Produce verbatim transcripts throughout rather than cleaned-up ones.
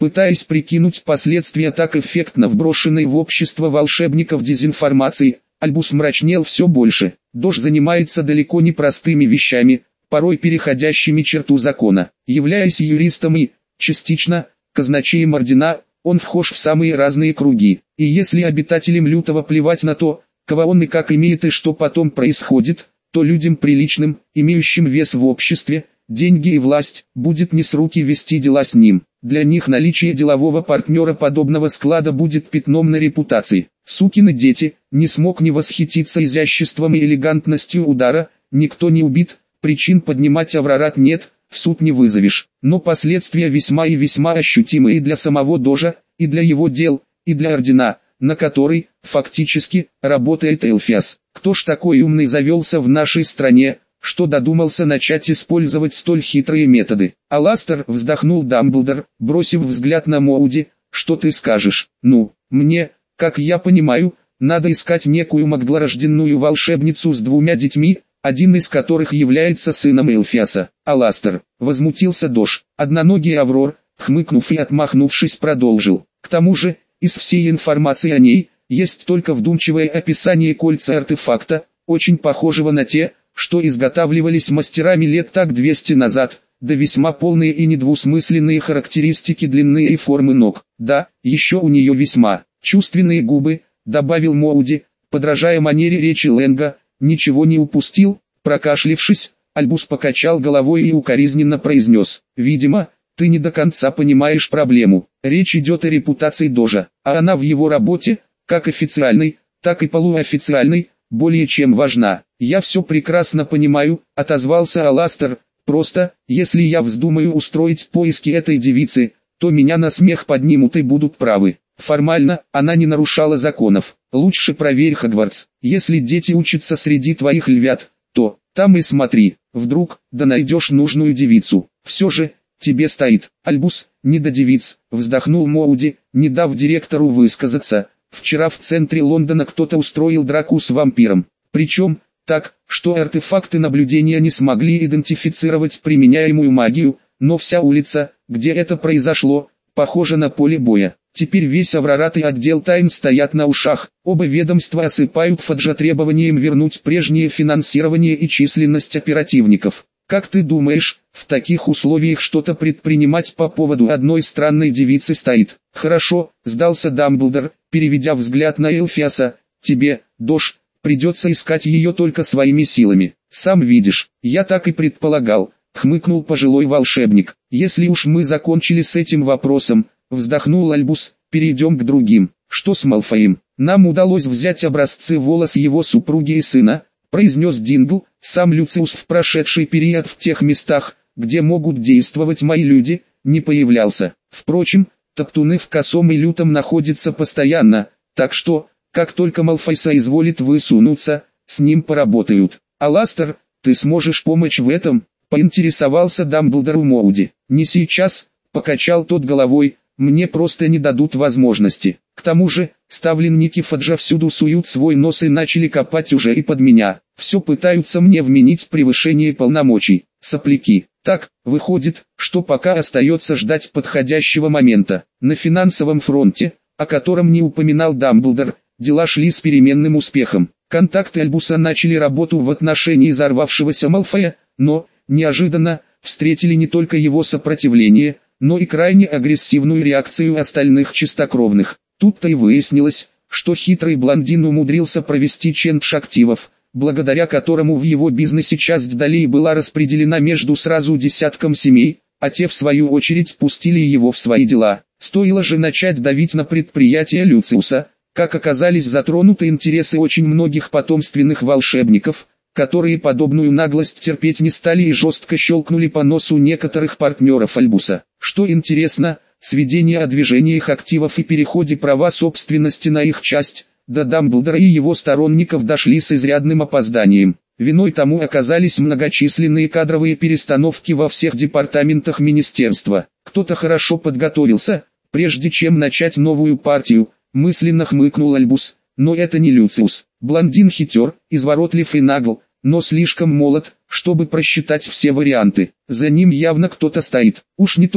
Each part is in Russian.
Пытаясь прикинуть последствия так эффектно вброшенной в общество волшебников дезинформации, Альбус мрачнел все больше. Дож занимается далеко не простыми вещами, порой переходящими черту закона. Являясь юристом и, частично, казначеем ордена, он вхож в самые разные круги. И если обитателям Лютого плевать на то, кого он и как имеет и что потом происходит, то людям приличным, имеющим вес в обществе, деньги и власть, будет не с руки вести дела с ним. Для них наличие делового партнера подобного склада будет пятном на репутации. Сукины дети, не смог не восхититься изяществом и элегантностью удара, никто не убит, причин поднимать аврарат нет, в суд не вызовешь. Но последствия весьма и весьма ощутимы и для самого Дожа, и для его дел, и для ордена, на который, фактически, работает Элфиас. Кто ж такой умный завелся в нашей стране, что додумался начать использовать столь хитрые методы? Аластер, вздохнул Дамблдор, бросив взгляд на Моуди, что ты скажешь? Ну, мне, как я понимаю, надо искать некую маглорожденную волшебницу с двумя детьми, один из которых является сыном Элфиаса. Аластер, возмутился Дож. Одноногий Аврор, хмыкнув и отмахнувшись, продолжил. К тому же, из всей информации о ней, есть только вдумчивое описание кольца артефакта, очень похожего на те, что изготавливались мастерами лет так двести назад, да весьма полные и недвусмысленные характеристики длины и формы ног. Да, еще у нее весьма чувственные губы, добавил Моуди, подражая манере речи Лэнга. Ничего не упустил? Прокашлившись, Альбус покачал головой и укоризненно произнес. Видимо, ты не до конца понимаешь проблему. Речь идет о репутации Дожа, а она в его работе, как официальной, так и полуофициальной, более чем важна. Я все прекрасно понимаю, отозвался Аластер, просто, если я вздумаю устроить поиски этой девицы, то меня на смех поднимут и будут правы. Формально, она не нарушала законов. Лучше проверь Хогвартс. Если дети учатся среди твоих львят, то, там и смотри, вдруг, да найдешь нужную девицу. Все же, тебе стоит. Альбус, не до девиц, вздохнул Моуди, не дав директору высказаться. Вчера в центре Лондона кто-то устроил драку с вампиром. Причем, так, что артефакты наблюдения не смогли идентифицировать применяемую магию, но вся улица, где это произошло, похожа на поле боя. Теперь весь Аврарат и отдел тайн стоят на ушах. Оба ведомства осыпают Фаджа требованием вернуть прежнее финансирование и численность оперативников. Как ты думаешь, в таких условиях что-то предпринимать по поводу одной странной девицы стоит? Хорошо, сдался Дамблдор, переведя взгляд на Элфиаса. Тебе, Дож, придется искать ее только своими силами. Сам видишь, я так и предполагал, хмыкнул пожилой волшебник. Если уж мы закончили с этим вопросом, вздохнул Альбус, перейдем к другим. Что с Малфоем? Нам удалось взять образцы волос его супруги и сына, произнес Дингл. Сам Люциус в прошедший период в тех местах, где могут действовать мои люди, не появлялся. Впрочем, топтуны в Косом и Лютом находятся постоянно, так что, как только Малфой соизволит высунуться, с ним поработают. Аластер, ты сможешь помочь в этом? Поинтересовался Дамблдор у Моуди. Не сейчас, покачал тот головой, мне просто не дадут возможности. К тому же, ставленники Фаджа всюду суют свой нос и начали копать уже и под меня. Все пытаются мне вменить превышение полномочий. Сопляки. Так, выходит, что пока остается ждать подходящего момента. На финансовом фронте, о котором не упоминал Дамблдор, дела шли с переменным успехом. Контакты Альбуса начали работу в отношении взорвавшегося Малфоя, но, неожиданно, встретили не только его сопротивление, но и крайне агрессивную реакцию остальных чистокровных. Тут-то и выяснилось, что хитрый блондин умудрился провести чендж активов, благодаря которому в его бизнесе часть долей была распределена между сразу десятком семей, а те в свою очередь пустили его в свои дела. Стоило же начать давить на предприятие Люциуса, как оказались затронуты интересы очень многих потомственных волшебников, которые подобную наглость терпеть не стали и жестко щелкнули по носу некоторых партнеров Альбуса. Что интересно, сведение о движениях активов и переходе права собственности на их часть, до Дамблдора и его сторонников дошли с изрядным опозданием. Виной тому оказались многочисленные кадровые перестановки во всех департаментах министерства. Кто-то хорошо подготовился, прежде чем начать новую партию, мысленно хмыкнул Альбус, но это не Люциус. Блондин хитер, изворотлив и нагл, но слишком молод, чтобы просчитать все варианты. За ним явно кто-то стоит. Уж не Том ли,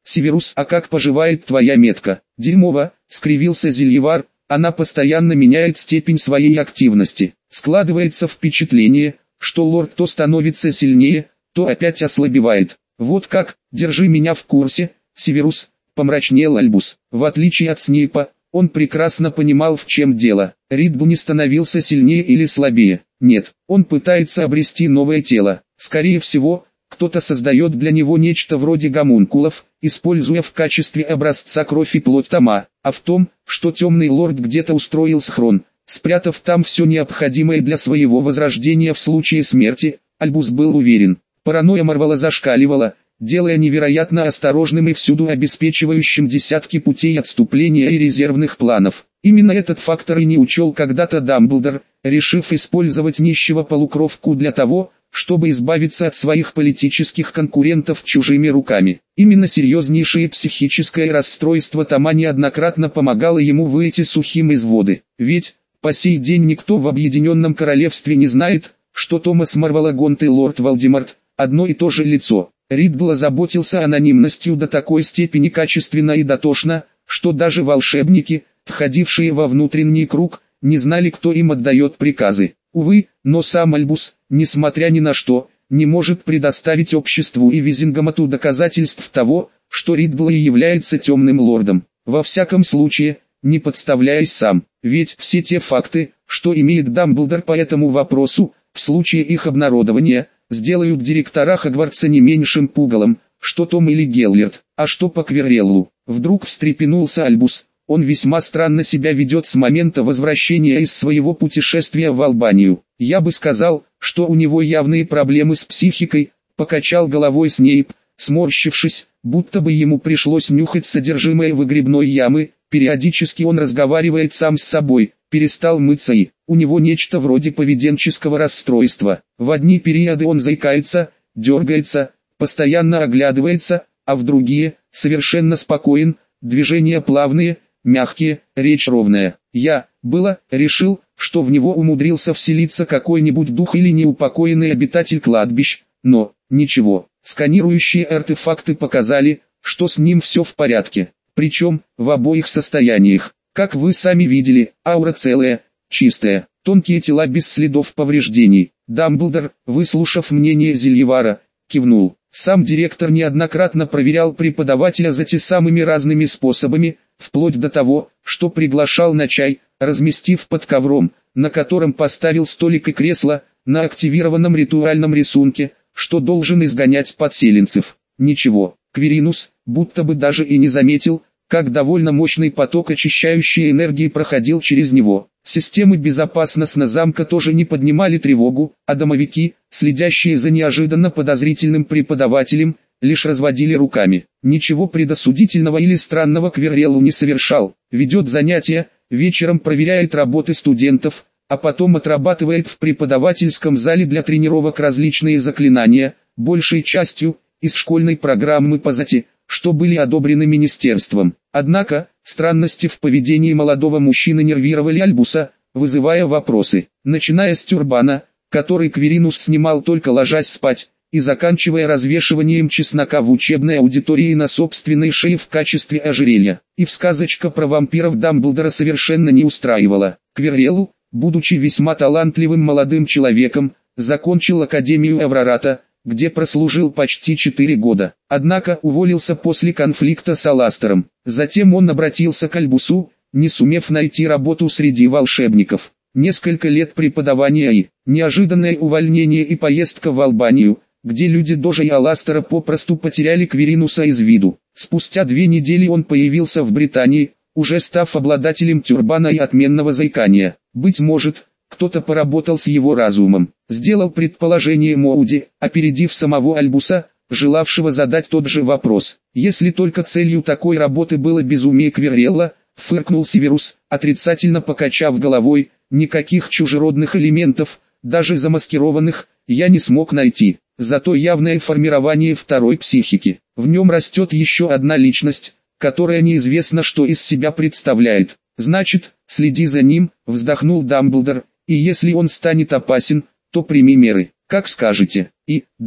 Северус, а как поживает твоя метка? Дерьмово, скривился Зельевар, она постоянно меняет степень своей активности. Складывается впечатление, что лорд то становится сильнее, то опять ослабевает. Вот как, держи меня в курсе, Северус, помрачнел Альбус. В отличие от Снейпа, он прекрасно понимал, в чем дело. Ридл не становился сильнее или слабее. Нет, он пытается обрести новое тело. Скорее всего, кто-то создает для него нечто вроде гомункулов, используя в качестве образца кровь и плоть Тома. А в том, что темный лорд где-то устроил схрон, спрятав там все необходимое для своего возрождения в случае смерти, Альбус был уверен. Паранойя Марвела зашкаливала, делая невероятно осторожным и всюду обеспечивающим десятки путей отступления и резервных планов. Именно этот фактор и не учел когда-то Дамблдор, решив использовать нищего полукровку для того, чтобы избавиться от своих политических конкурентов чужими руками. Именно серьезнейшее психическое расстройство Тома неоднократно помогало ему выйти сухим из воды. Ведь, по сей день никто в Объединенном Королевстве не знает, что Томас Марвелагонт и лорд Волдеморт – одно и то же лицо. Ридл озаботился анонимностью до такой степени качественно и дотошно, что даже волшебники, входившие во внутренний круг, не знали, кто им отдает приказы. Увы, но сам Альбус, несмотря ни на что, не может предоставить обществу и Визингамату доказательств того, что Ридл и является темным лордом. Во всяком случае, не подставляясь сам, ведь все те факты, что имеет Дамблдор по этому вопросу, в случае их обнародования, сделают директора Хогвартса не меньшим пугалом, что Том или Геллерт. А что по Квирреллу? Вдруг встрепенулся Альбус. Он весьма странно себя ведет с момента возвращения из своего путешествия в Албанию. Я бы сказал, что у него явные проблемы с психикой, покачал головой Снейп, сморщившись, будто бы ему пришлось нюхать содержимое выгребной ямы. Периодически он разговаривает сам с собой, перестал мыться и, у него нечто вроде поведенческого расстройства. В одни периоды он заикается, дергается, постоянно оглядывается, а в другие, совершенно спокоен, движения плавные, мягкие, речь ровная. Я, было, решил, что в него умудрился вселиться какой-нибудь дух или неупокоенный обитатель кладбищ, но, ничего, сканирующие артефакты показали, что с ним все в порядке. Причем, в обоих состояниях. Как вы сами видели, аура целая, чистая, тонкие тела без следов повреждений. Дамблдор, выслушав мнение Зельевара, кивнул. Сам директор неоднократно проверял преподавателя за те самыми разными способами, вплоть до того, что приглашал на чай, разместив под ковром, на котором поставил столик и кресло, на активированном ритуальном рисунке, что должен изгонять подселенцев. Ничего, Квиринус, будто бы даже и не заметил, как довольно мощный поток очищающей энергии проходил через него. Системы безопасности замка тоже не поднимали тревогу, а домовики, следящие за неожиданно подозрительным преподавателем, лишь разводили руками. Ничего предосудительного или странного Квирреллу не совершал, ведет занятия, вечером проверяет работы студентов, а потом отрабатывает в преподавательском зале для тренировок различные заклинания, большей частью из школьной программы по ЗАТИ, что были одобрены министерством. Однако, странности в поведении молодого мужчины нервировали Альбуса, вызывая вопросы, начиная с тюрбана, который Квиринус снимал только ложась спать, и заканчивая развешиванием чеснока в учебной аудитории на собственной шее в качестве ожерелья. И в сказочка про вампиров Дамблдора совершенно не устраивала. Квирреллу, будучи весьма талантливым молодым человеком, закончил Академию Эврарата, где прослужил почти четыре года. Однако уволился после конфликта с Аластером. Затем он обратился к Альбусу, не сумев найти работу среди волшебников. Несколько лет преподавания и неожиданное увольнение и поездка в Албанию, где люди Дожа и Аластера попросту потеряли Квиринуса из виду. Спустя две недели он появился в Британии, уже став обладателем тюрбана и отменного заикания. Быть может, кто-то поработал с его разумом, сделал предположение Моуди, опередив самого Альбуса, желавшего задать тот же вопрос. Если только целью такой работы было безумие Квиррелла, фыркнул Северус, отрицательно покачав головой, никаких чужеродных элементов, даже замаскированных, я не смог найти. Зато явное формирование второй психики. В нем растет еще одна личность, которая неизвестно что из себя представляет. Значит, следи за ним, вздохнул Дамблдор. И если он станет опасен, то прими меры, как скажете. И, да, ты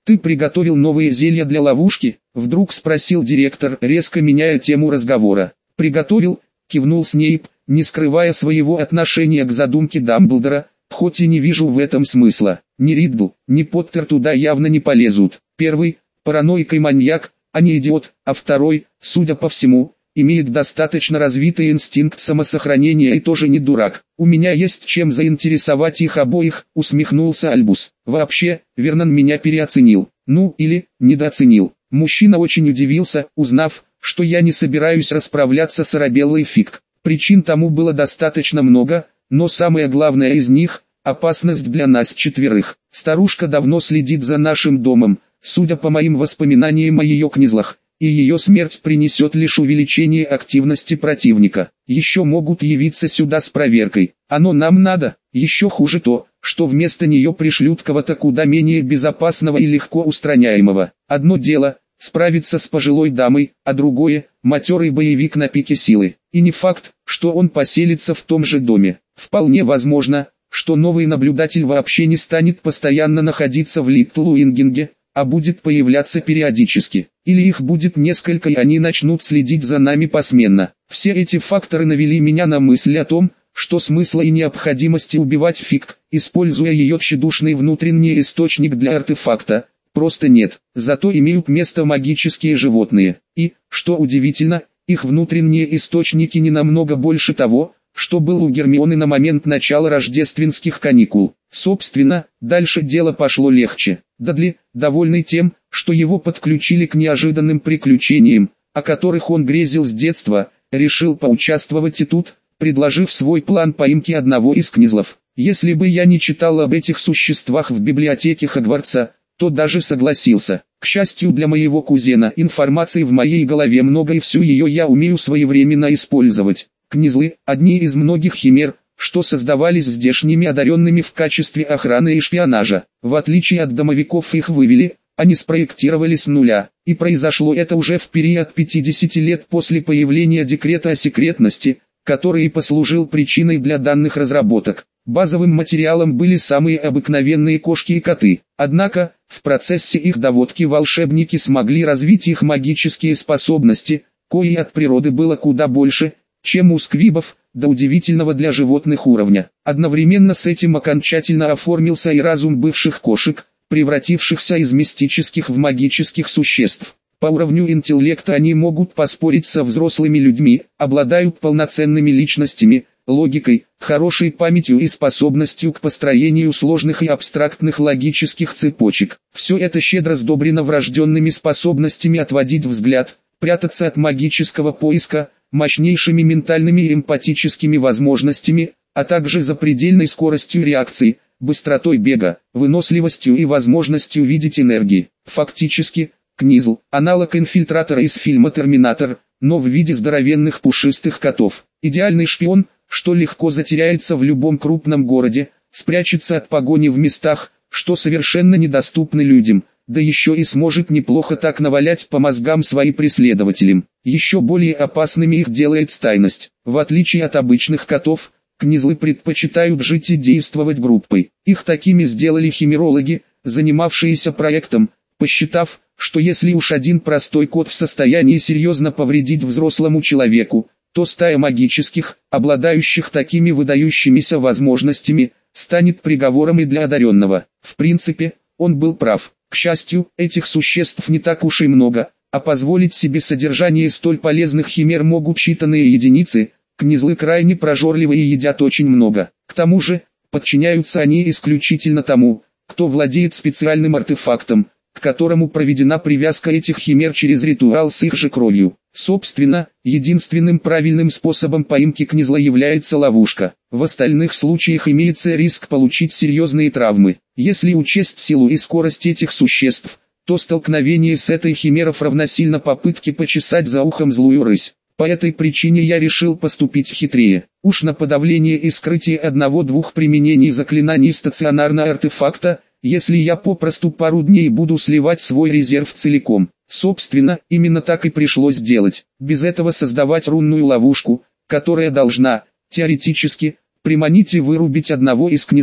«Ты приготовил новые зелья для ловушки?» — вдруг спросил директор, резко меняя тему разговора. «Приготовил», — кивнул Снейп, не скрывая своего отношения к задумке Дамблдора, «хоть и не вижу в этом смысла. Ни Риддл, ни Поттер туда явно не полезут. Первый — параноик и маньяк, а не идиот, а второй, судя по всему, имеет достаточно развитый инстинкт самосохранения и тоже не дурак. У меня есть чем заинтересовать их обоих», — усмехнулся Альбус. «Вообще, Вернон меня переоценил, ну или недооценил». Мужчина очень удивился, узнав, что я не собираюсь расправляться с Арабеллой Фиг. Причин тому было достаточно много, но самое главное из них – опасность для нас четверых. Старушка давно следит за нашим домом, судя по моим воспоминаниям о ее книзлах, и ее смерть принесет лишь увеличение активности противника. Еще могут явиться сюда с проверкой. Оно нам надо. Еще хуже то, что вместо нее пришлют кого-то куда менее безопасного и легко устраняемого. Одно дело – справиться с пожилой дамой, а другое – матерый боевик на пике силы. И не факт, что он поселится в том же доме. Вполне возможно, что новый наблюдатель вообще не станет постоянно находиться в Литтлуингинге, а будет появляться периодически. Или их будет несколько и они начнут следить за нами посменно. Все эти факторы навели меня на мысль о том, что смысла и необходимости убивать Фиг, используя ее тщедушный внутренний источник для артефакта, просто нет. Зато имеют место магические животные. И, что удивительно, их внутренние источники не намного больше того, что был у Гермионы на момент начала рождественских каникул. Собственно, дальше дело пошло легче. Дадли, довольный тем, что его подключили к неожиданным приключениям, о которых он грезил с детства, решил поучаствовать и тут, предложив свой план поимки одного из книзлов. Если бы я не читал об этих существах в библиотеке Хогвартса, то даже согласился. К счастью для моего кузена, информации в моей голове много и всю ее я умею своевременно использовать. Книзлы – одни из многих химер, что создавались здешними одаренными в качестве охраны и шпионажа. В отличие от домовиков их вывели, они спроектировали с нуля, и произошло это уже в период пятидесяти лет после появления декрета о секретности, который и послужил причиной для данных разработок. Базовым материалом были самые обыкновенные кошки и коты, однако, в процессе их доводки волшебники смогли развить их магические способности, кои от природы было куда больше, чем у сквибов, до удивительного для животных уровня. Одновременно с этим окончательно оформился и разум бывших кошек, превратившихся из мистических в магических существ. По уровню интеллекта они могут поспорить со взрослыми людьми, обладают полноценными личностями, логикой, хорошей памятью и способностью к построению сложных и абстрактных логических цепочек. Все это щедро сдобрено врожденными способностями отводить взгляд, прятаться от магического поиска, мощнейшими ментальными и эмпатическими возможностями, а также запредельной скоростью реакции, быстротой бега, выносливостью и возможностью видеть энергии. Фактически, Книзл – аналог инфильтратора из фильма «Терминатор», но в виде здоровенных пушистых котов. Идеальный шпион, что легко затеряется в любом крупном городе, спрячется от погони в местах, что совершенно недоступны людям, да еще и сможет неплохо так навалять по мозгам своим преследователям. Еще более опасными их делает стайность. В отличие от обычных котов, книзлы предпочитают жить и действовать группой. Их такими сделали химерологи, занимавшиеся проектом, посчитав, что если уж один простой кот в состоянии серьезно повредить взрослому человеку, то стая магических, обладающих такими выдающимися возможностями, станет приговором и для одаренного. В принципе, он был прав. К счастью, этих существ не так уж и много, а позволить себе содержание столь полезных химер могут считанные единицы. Книзлы крайне прожорливые и едят очень много. К тому же, подчиняются они исключительно тому, кто владеет специальным артефактом, к которому проведена привязка этих химер через ритуал с их же кровью. Собственно, единственным правильным способом поимки книзла является ловушка. В остальных случаях имеется риск получить серьезные травмы. Если учесть силу и скорость этих существ, то столкновение с этой химерой равносильно попытке почесать за ухом злую рысь. По этой причине я решил поступить хитрее. Уж на подавление и скрытие одного-двух применений заклинаний стационарного артефакта, если я попросту пару дней буду сливать свой резерв целиком. Собственно, именно так и пришлось делать. Без этого создавать рунную ловушку, которая должна, теоретически, приманить и вырубить одного из книзлов,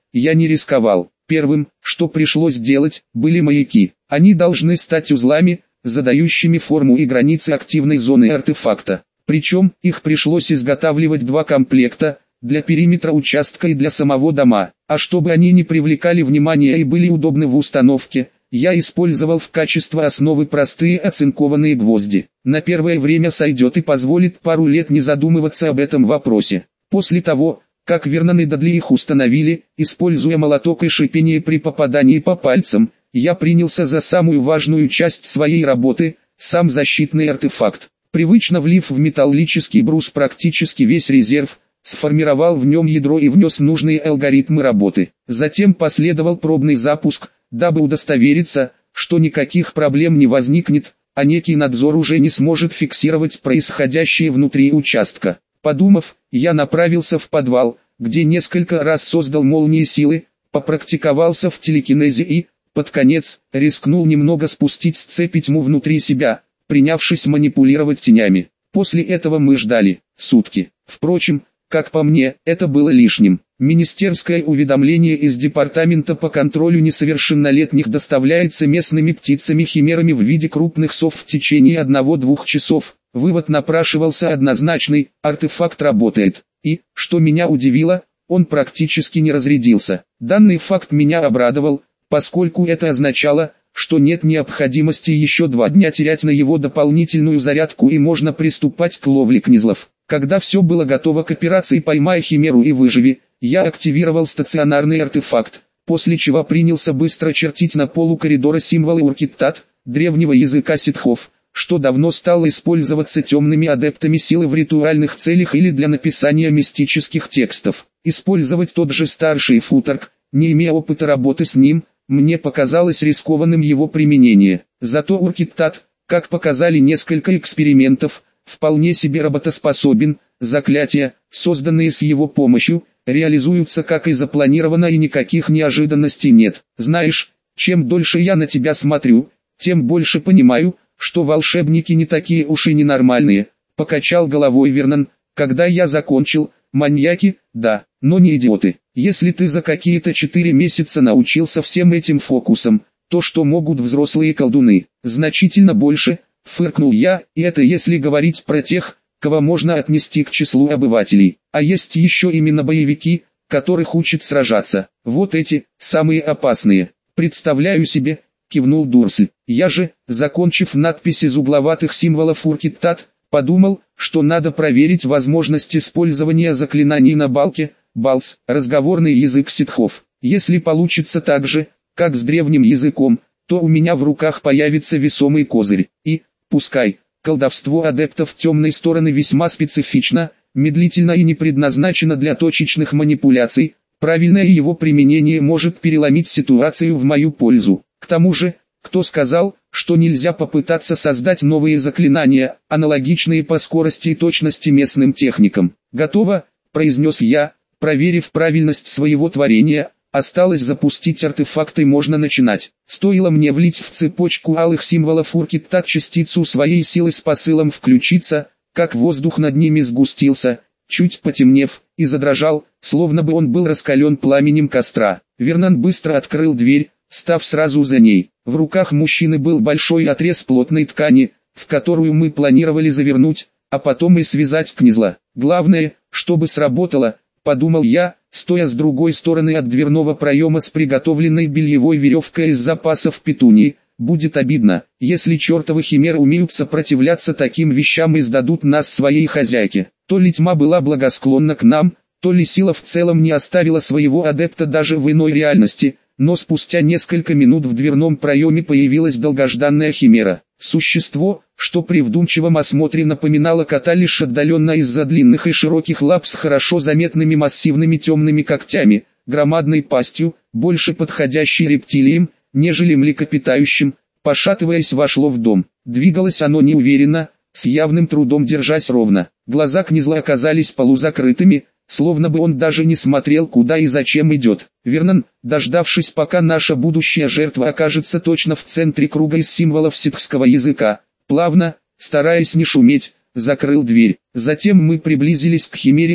я не рисковал. Первым, что пришлось делать, были маяки. Они должны стать узлами, задающими форму и границы активной зоны артефакта. Причем, их пришлось изготавливать два комплекта, для периметра участка и для самого дома. А чтобы они не привлекали внимания и были удобны в установке, я использовал в качестве основы простые оцинкованные гвозди. На первое время сойдет и позволит пару лет не задумываться об этом вопросе. После того, как Вернон и Дадли их установили, используя молоток и шипение при попадании по пальцам, я принялся за самую важную часть своей работы – сам защитный артефакт. Привычно влив в металлический брус практически весь резерв, сформировал в нем ядро и внес нужные алгоритмы работы. Затем последовал пробный запуск, дабы удостовериться, что никаких проблем не возникнет, а некий надзор уже не сможет фиксировать происходящее внутри участка. Подумав, я направился в подвал, где несколько раз создал молнии силы, попрактиковался в телекинезе и, под конец, рискнул немного спустить с цепи тьму внутри себя, принявшись манипулировать тенями. После этого мы ждали сутки. Впрочем, как по мне, это было лишним. Министерское уведомление из Департамента по контролю несовершеннолетних доставляется местными птицами-химерами в виде крупных сов в течение одного-двух часов. Вывод напрашивался однозначный: артефакт работает. И, что меня удивило, он практически не разрядился. Данный факт меня обрадовал, поскольку это означало, что нет необходимости еще два дня терять на его дополнительную зарядку и можно приступать к ловле книзлов. Когда все было готово к операции «Поймай химеру и выживи», я активировал стационарный артефакт, после чего принялся быстро чертить на полу коридора символы Уркиттат, древнего языка ситхов, что давно стало использоваться темными адептами силы в ритуальных целях или для написания мистических текстов. Использовать тот же старший футорг, не имея опыта работы с ним, мне показалось рискованным его применение. Зато Уркиттат, как показали несколько экспериментов, вполне себе работоспособен. Заклятия, созданные с его помощью, реализуются как и запланировано и никаких неожиданностей нет. Знаешь, чем дольше я на тебя смотрю, тем больше понимаю, что волшебники не такие уж и ненормальные. Покачал головой Вернон. Когда я закончил, маньяки, да, но не идиоты. Если ты за какие-то четыре месяца научился всем этим фокусам, то что могут взрослые колдуны? Значительно больше, фыркнул я, и это если говорить про тех, кого можно отнести к числу обывателей. А есть еще именно боевики, которых учат сражаться. Вот эти, самые опасные. Представляю себе, кивнул Дурсль. Я же, закончив надпись из угловатых символов Уркиттат, подумал, что надо проверить возможность использования заклинаний на балке. Балс, разговорный язык ситхов. Если получится так же, как с древним языком, то у меня в руках появится весомый козырь. И, пускай, колдовство адептов темной стороны весьма специфично, медлительно и не предназначено для точечных манипуляций, правильное его применение может переломить ситуацию в мою пользу. К тому же, кто сказал, что нельзя попытаться создать новые заклинания, аналогичные по скорости и точности местным техникам? Готово, произнес я, проверив правильность своего творения. Осталось запустить артефакт и можно начинать. Стоило мне влить в цепочку алых символов Уркиттат частицу своей силы с посылом включиться, как воздух над ними сгустился, чуть потемнев, и задрожал, словно бы он был раскален пламенем костра. Вернон быстро открыл дверь, став сразу за ней. В руках мужчины был большой отрез плотной ткани, в которую мы планировали завернуть, а потом и связать книзла. Главное, чтобы сработало, подумал я, стоя с другой стороны от дверного проема с приготовленной бельевой веревкой из запасов петунии. Будет обидно, если чертовы химеры умеют сопротивляться таким вещам и сдадут нас своей хозяйке. То ли тьма была благосклонна к нам, то ли сила в целом не оставила своего адепта даже в иной реальности, но спустя несколько минут в дверном проеме появилась долгожданная химера. Существо, что при вдумчивом осмотре напоминало кота лишь отдаленно из-за длинных и широких лап с хорошо заметными массивными темными когтями, громадной пастью, больше подходящей рептилиям, нежели млекопитающим, пошатываясь вошло в дом. Двигалось оно неуверенно, с явным трудом держась ровно. Глаза книзла оказались полузакрытыми, словно бы он даже не смотрел, куда и зачем идет. Вернон, дождавшись, пока наша будущая жертва окажется точно в центре круга из символов ситхского языка, плавно, стараясь не шуметь, закрыл дверь. Затем мы приблизились к химере и,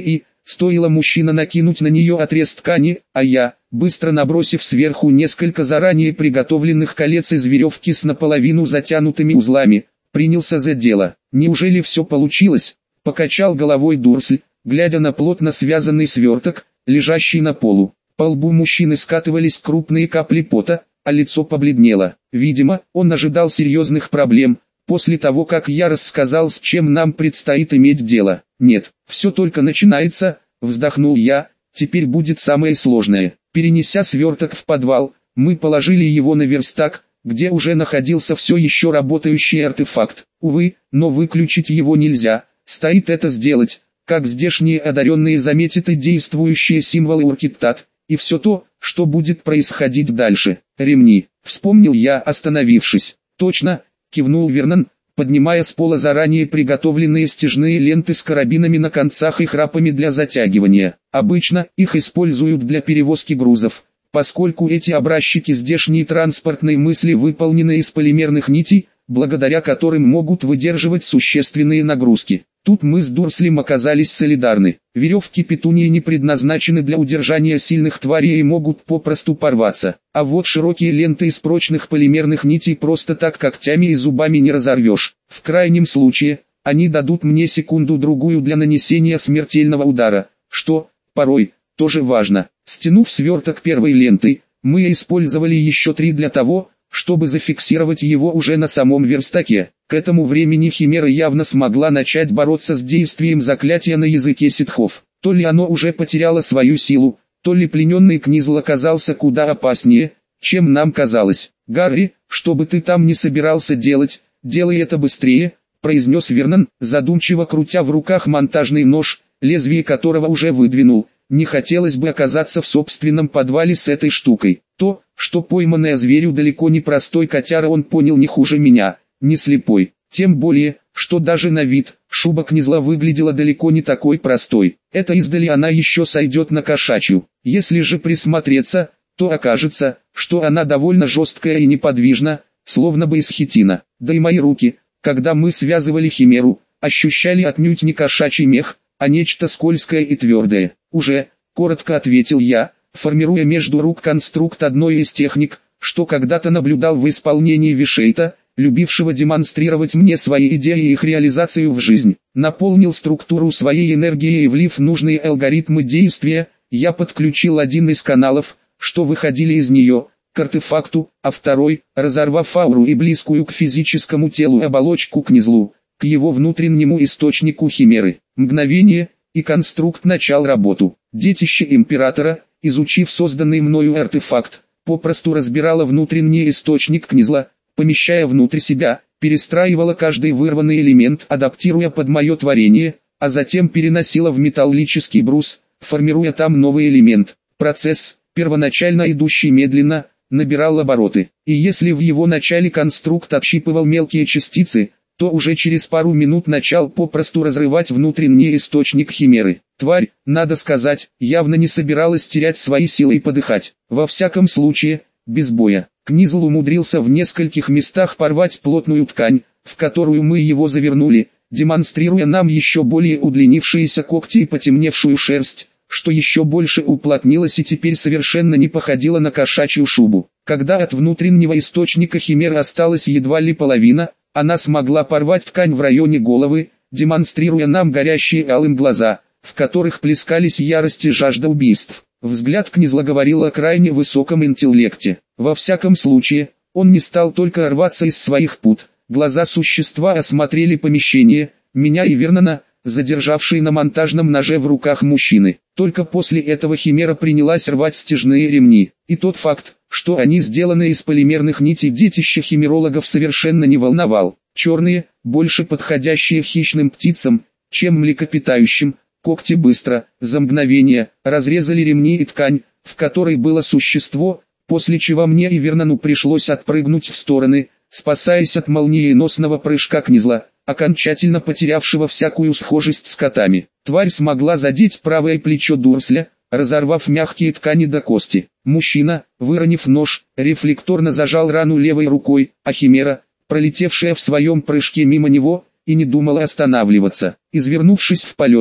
Стоило мужчина накинуть на нее отрез ткани, а я, быстро набросив сверху несколько заранее приготовленных колец из веревки с наполовину затянутыми узлами, принялся за дело. Неужели все получилось? Покачал головой Дурсль, глядя на плотно связанный сверток, лежащий на полу. По лбу мужчины скатывались крупные капли пота, а лицо побледнело. Видимо, он ожидал серьезных проблем, после того как я рассказал, с чем нам предстоит иметь дело. Нет, все только начинается, вздохнул я, теперь будет самое сложное. Перенеся сверток в подвал, мы положили его на верстак, где уже находился все еще работающий артефакт. Увы, но выключить его нельзя, стоит это сделать, как здешние одаренные заметят и действующие символы Уркиттат, и все то, что будет происходить дальше. Ремни, вспомнил я, остановившись. Точно, кивнул Вернон, поднимая с пола заранее приготовленные стяжные ленты с карабинами на концах и храпами для затягивания. Обычно их используют для перевозки грузов, поскольку эти образчики здешней транспортной мысли выполнены из полимерных нитей, благодаря которым могут выдерживать существенные нагрузки. Тут мы с Дурслем оказались солидарны. Веревки петунии не предназначены для удержания сильных тварей и могут попросту порваться. А вот широкие ленты из прочных полимерных нитей просто так когтями и зубами не разорвешь. В крайнем случае, они дадут мне секунду-другую для нанесения смертельного удара, что, порой, тоже важно. Стянув сверток первой лентой, мы использовали еще три для того, чтобы зафиксировать его уже на самом верстаке. К этому времени Химера явно смогла начать бороться с действием заклятия на языке ситхов. То ли оно уже потеряло свою силу, то ли плененный Книзл оказался куда опаснее, чем нам казалось. «Гарри, что бы ты там ни собирался делать, делай это быстрее», произнес Вернон, задумчиво крутя в руках монтажный нож, лезвие которого уже выдвинул. Не хотелось бы оказаться в собственном подвале с этой штукой. То, что пойманный зверю далеко не простой котяра, он понял не хуже меня, не слепой. Тем более, что даже на вид, шуба Книзла выглядела далеко не такой простой. Это издали она еще сойдет на кошачью. Если же присмотреться, то окажется, что она довольно жесткая и неподвижна, словно бы из хитина. Да и мои руки, когда мы связывали Химеру, ощущали отнюдь не кошачий мех, а нечто скользкое и твердое. «Уже», — коротко ответил я, формируя между рук конструкт одной из техник, что когда-то наблюдал в исполнении Вишейта, любившего демонстрировать мне свои идеи и их реализацию в жизнь. Наполнил структуру своей энергией и влив нужные алгоритмы действия, я подключил один из каналов, что выходили из нее, к артефакту, а второй, разорвав ауру и близкую к физическому телу оболочку Книзлу, к его внутреннему источнику Химеры. Мгновение, и конструкт начал работу. Детище Императора, изучив созданный мною артефакт, попросту разбирало внутренний источник Книзла, помещая внутрь себя, перестраивала каждый вырванный элемент, адаптируя под мое творение, а затем переносила в металлический брус, формируя там новый элемент. Процесс, первоначально идущий медленно, набирал обороты. И если в его начале конструкт отщипывал мелкие частицы, то уже через пару минут начал попросту разрывать внутренний источник Химеры. Тварь, надо сказать, явно не собиралась терять свои силы и подыхать. Во всяком случае, без боя. Книзл умудрился в нескольких местах порвать плотную ткань, в которую мы его завернули, демонстрируя нам еще более удлинившиеся когти и потемневшую шерсть, что еще больше уплотнилось и теперь совершенно не походило на кошачью шубу. Когда от внутреннего источника Химеры осталась едва ли половина, она смогла порвать ткань в районе головы, демонстрируя нам горящие алым глаза, в которых плескались ярость и жажда убийств. Взгляд Книзла говорил о крайне высоком интеллекте. Во всяком случае, он не стал только рваться из своих пут. Глаза существа осмотрели помещение, меня и Вернона, задержавшие на монтажном ноже в руках мужчины. Только после этого Химера принялась рвать стяжные ремни. И тот факт, что они сделаны из полимерных нитей, детище химерологов совершенно не волновал. Черные, больше подходящие хищным птицам, чем млекопитающим, когти быстро, за мгновение, разрезали ремни и ткань, в которой было существо, после чего мне и Вернону пришлось отпрыгнуть в стороны, спасаясь от молниеносного прыжка Книзла, окончательно потерявшего всякую схожесть с котами. Тварь смогла задеть правое плечо Дурсля, разорвав мягкие ткани до кости. Мужчина, выронив нож, рефлекторно зажал рану левой рукой, а Химера, пролетевшая в своем прыжке мимо него, и не думала останавливаться. Извернувшись в полете,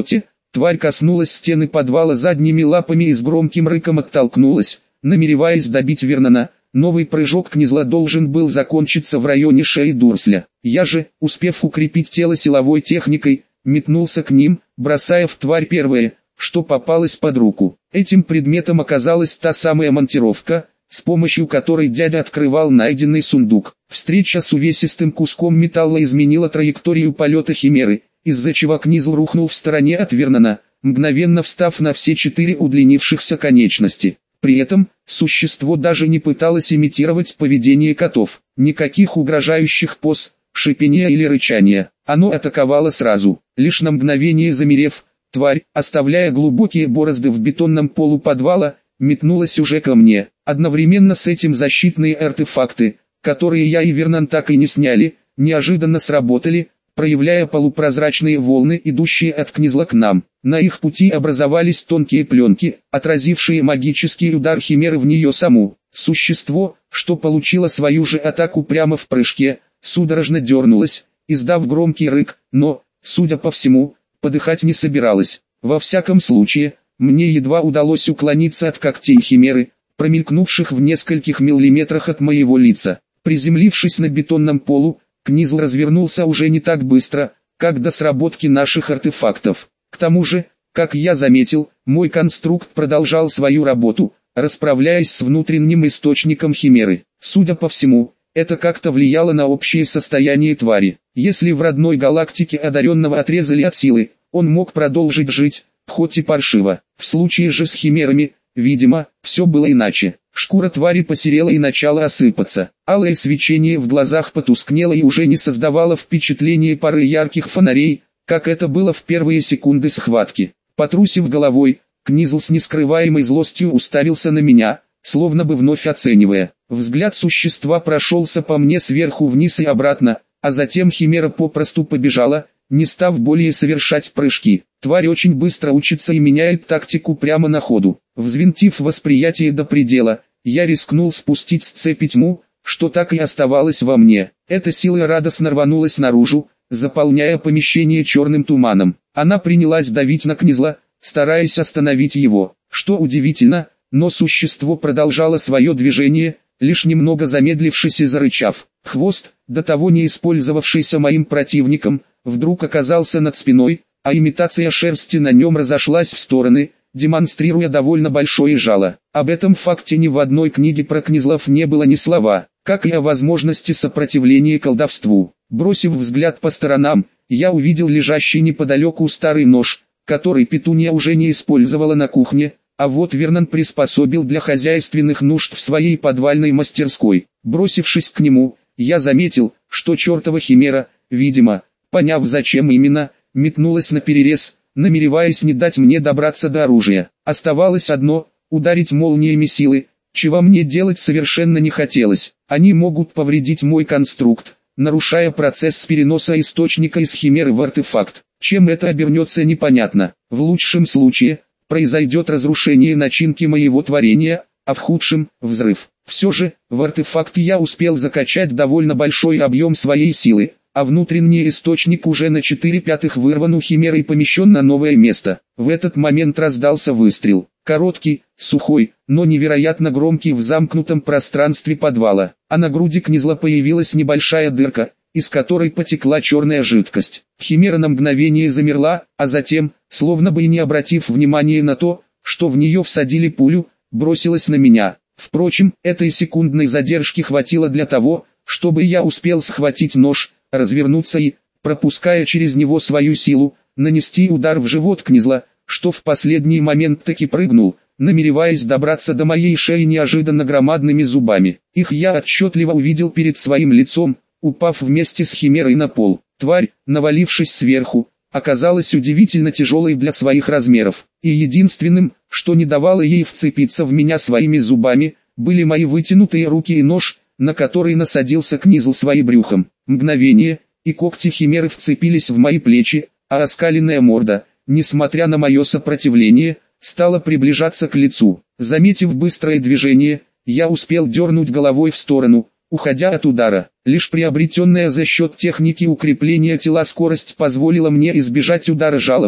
Тварь коснулась стены подвала задними лапами и с громким рыком оттолкнулась, намереваясь добить Вернона. Новый прыжок Книзла должен был закончиться в районе шеи Дурсля. Я же, успев укрепить тело силовой техникой, метнулся к ним, бросая в тварь первое, что попалось под руку. Этим предметом оказалась та самая монтировка, с помощью которой дядя открывал найденный сундук. Встреча с увесистым куском металла изменила траекторию полета химеры, из-за чего Книзл рухнул в стороне от Вернона, мгновенно встав на все четыре удлинившихся конечности. При этом, существо даже не пыталось имитировать поведение котов. Никаких угрожающих поз, шипения или рычания. Оно атаковало сразу. Лишь на мгновение замерев, тварь, оставляя глубокие борозды в бетонном полу подвала, метнулась уже ко мне. Одновременно с этим защитные артефакты, которые я и Вернон так и не сняли, неожиданно сработали, проявляя полупрозрачные волны, идущие от Книзла к нам. На их пути образовались тонкие пленки, отразившие магический удар химеры в нее саму. Существо, что получило свою же атаку прямо в прыжке, судорожно дернулось, издав громкий рык, но, судя по всему, подыхать не собиралось. Во всяком случае, мне едва удалось уклониться от когтей химеры, промелькнувших в нескольких миллиметрах от моего лица. Приземлившись на бетонном полу, Книзл развернулся уже не так быстро, как до сработки наших артефактов. К тому же, как я заметил, мой конструкт продолжал свою работу, расправляясь с внутренним источником химеры. Судя по всему, это как-то влияло на общее состояние твари. Если в родной галактике одаренного отрезали от силы, он мог продолжить жить, хоть и паршиво. В случае же с химерами, видимо, все было иначе. Шкура твари посерела и начала осыпаться. Алое свечение в глазах потускнело и уже не создавало впечатления пары ярких фонарей, как это было в первые секунды схватки. Потрусив головой, Книзл с нескрываемой злостью уставился на меня, словно бы вновь оценивая. Взгляд существа прошелся по мне сверху вниз и обратно, а затем химера попросту побежала, не став более совершать прыжки. Тварь очень быстро учится и меняет тактику прямо на ходу. Взвинтив восприятие до предела, я рискнул спустить с цепи тьму, что так и оставалось во мне. Эта сила радостно рванулась наружу, заполняя помещение черным туманом. Она принялась давить на Книзла, стараясь остановить его. Что удивительно, но существо продолжало свое движение, лишь немного замедлившись и зарычав. Хвост, до того не использовавшийся моим противником, вдруг оказался над спиной, а имитация шерсти на нем разошлась в стороны, демонстрируя довольно большое жало. Об этом факте ни в одной книге про Книзлов не было ни слова, как и о возможности сопротивления колдовству. Бросив взгляд по сторонам, я увидел лежащий неподалеку старый нож, который Петунья уже не использовала на кухне, а вот Вернон приспособил для хозяйственных нужд в своей подвальной мастерской. Бросившись к нему, я заметил, что чертова химера, видимо, поняв зачем именно, метнулась наперерез, намереваясь не дать мне добраться до оружия. Оставалось одно — ударить молниями силы, чего мне делать совершенно не хотелось. Они могут повредить мой конструкт, нарушая процесс переноса источника из химеры в артефакт. Чем это обернется, непонятно. В лучшем случае, произойдет разрушение начинки моего творения, а в худшем – взрыв. Все же, в артефакте я успел закачать довольно большой объем своей силы, а внутренний источник уже на четыре пятых вырван у химеры и помещен на новое место. В этот момент раздался выстрел. Короткий, сухой, но невероятно громкий в замкнутом пространстве подвала. А на груди Книзла появилась небольшая дырка, из которой потекла черная жидкость. Химера на мгновение замерла, а затем, словно бы и не обратив внимания на то, что в нее всадили пулю, бросилась на меня. Впрочем, этой секундной задержки хватило для того, чтобы я успел схватить нож, развернуться и, пропуская через него свою силу, нанести удар в живот Книзла, что в последний момент таки прыгнул, намереваясь добраться до моей шеи неожиданно громадными зубами. Их я отчетливо увидел перед своим лицом, упав вместе с химерой на пол. Тварь, навалившись сверху, оказалась удивительно тяжелой для своих размеров, и единственным, что не давало ей вцепиться в меня своими зубами, были мои вытянутые руки и нож, на который насадился Книзл своим брюхом. Мгновение, и когти химеры вцепились в мои плечи, а оскаленная морда, несмотря на мое сопротивление, стала приближаться к лицу. Заметив быстрое движение, я успел дернуть головой в сторону, уходя от удара. Лишь приобретенная за счет техники укрепления тела скорость позволила мне избежать удара жалом,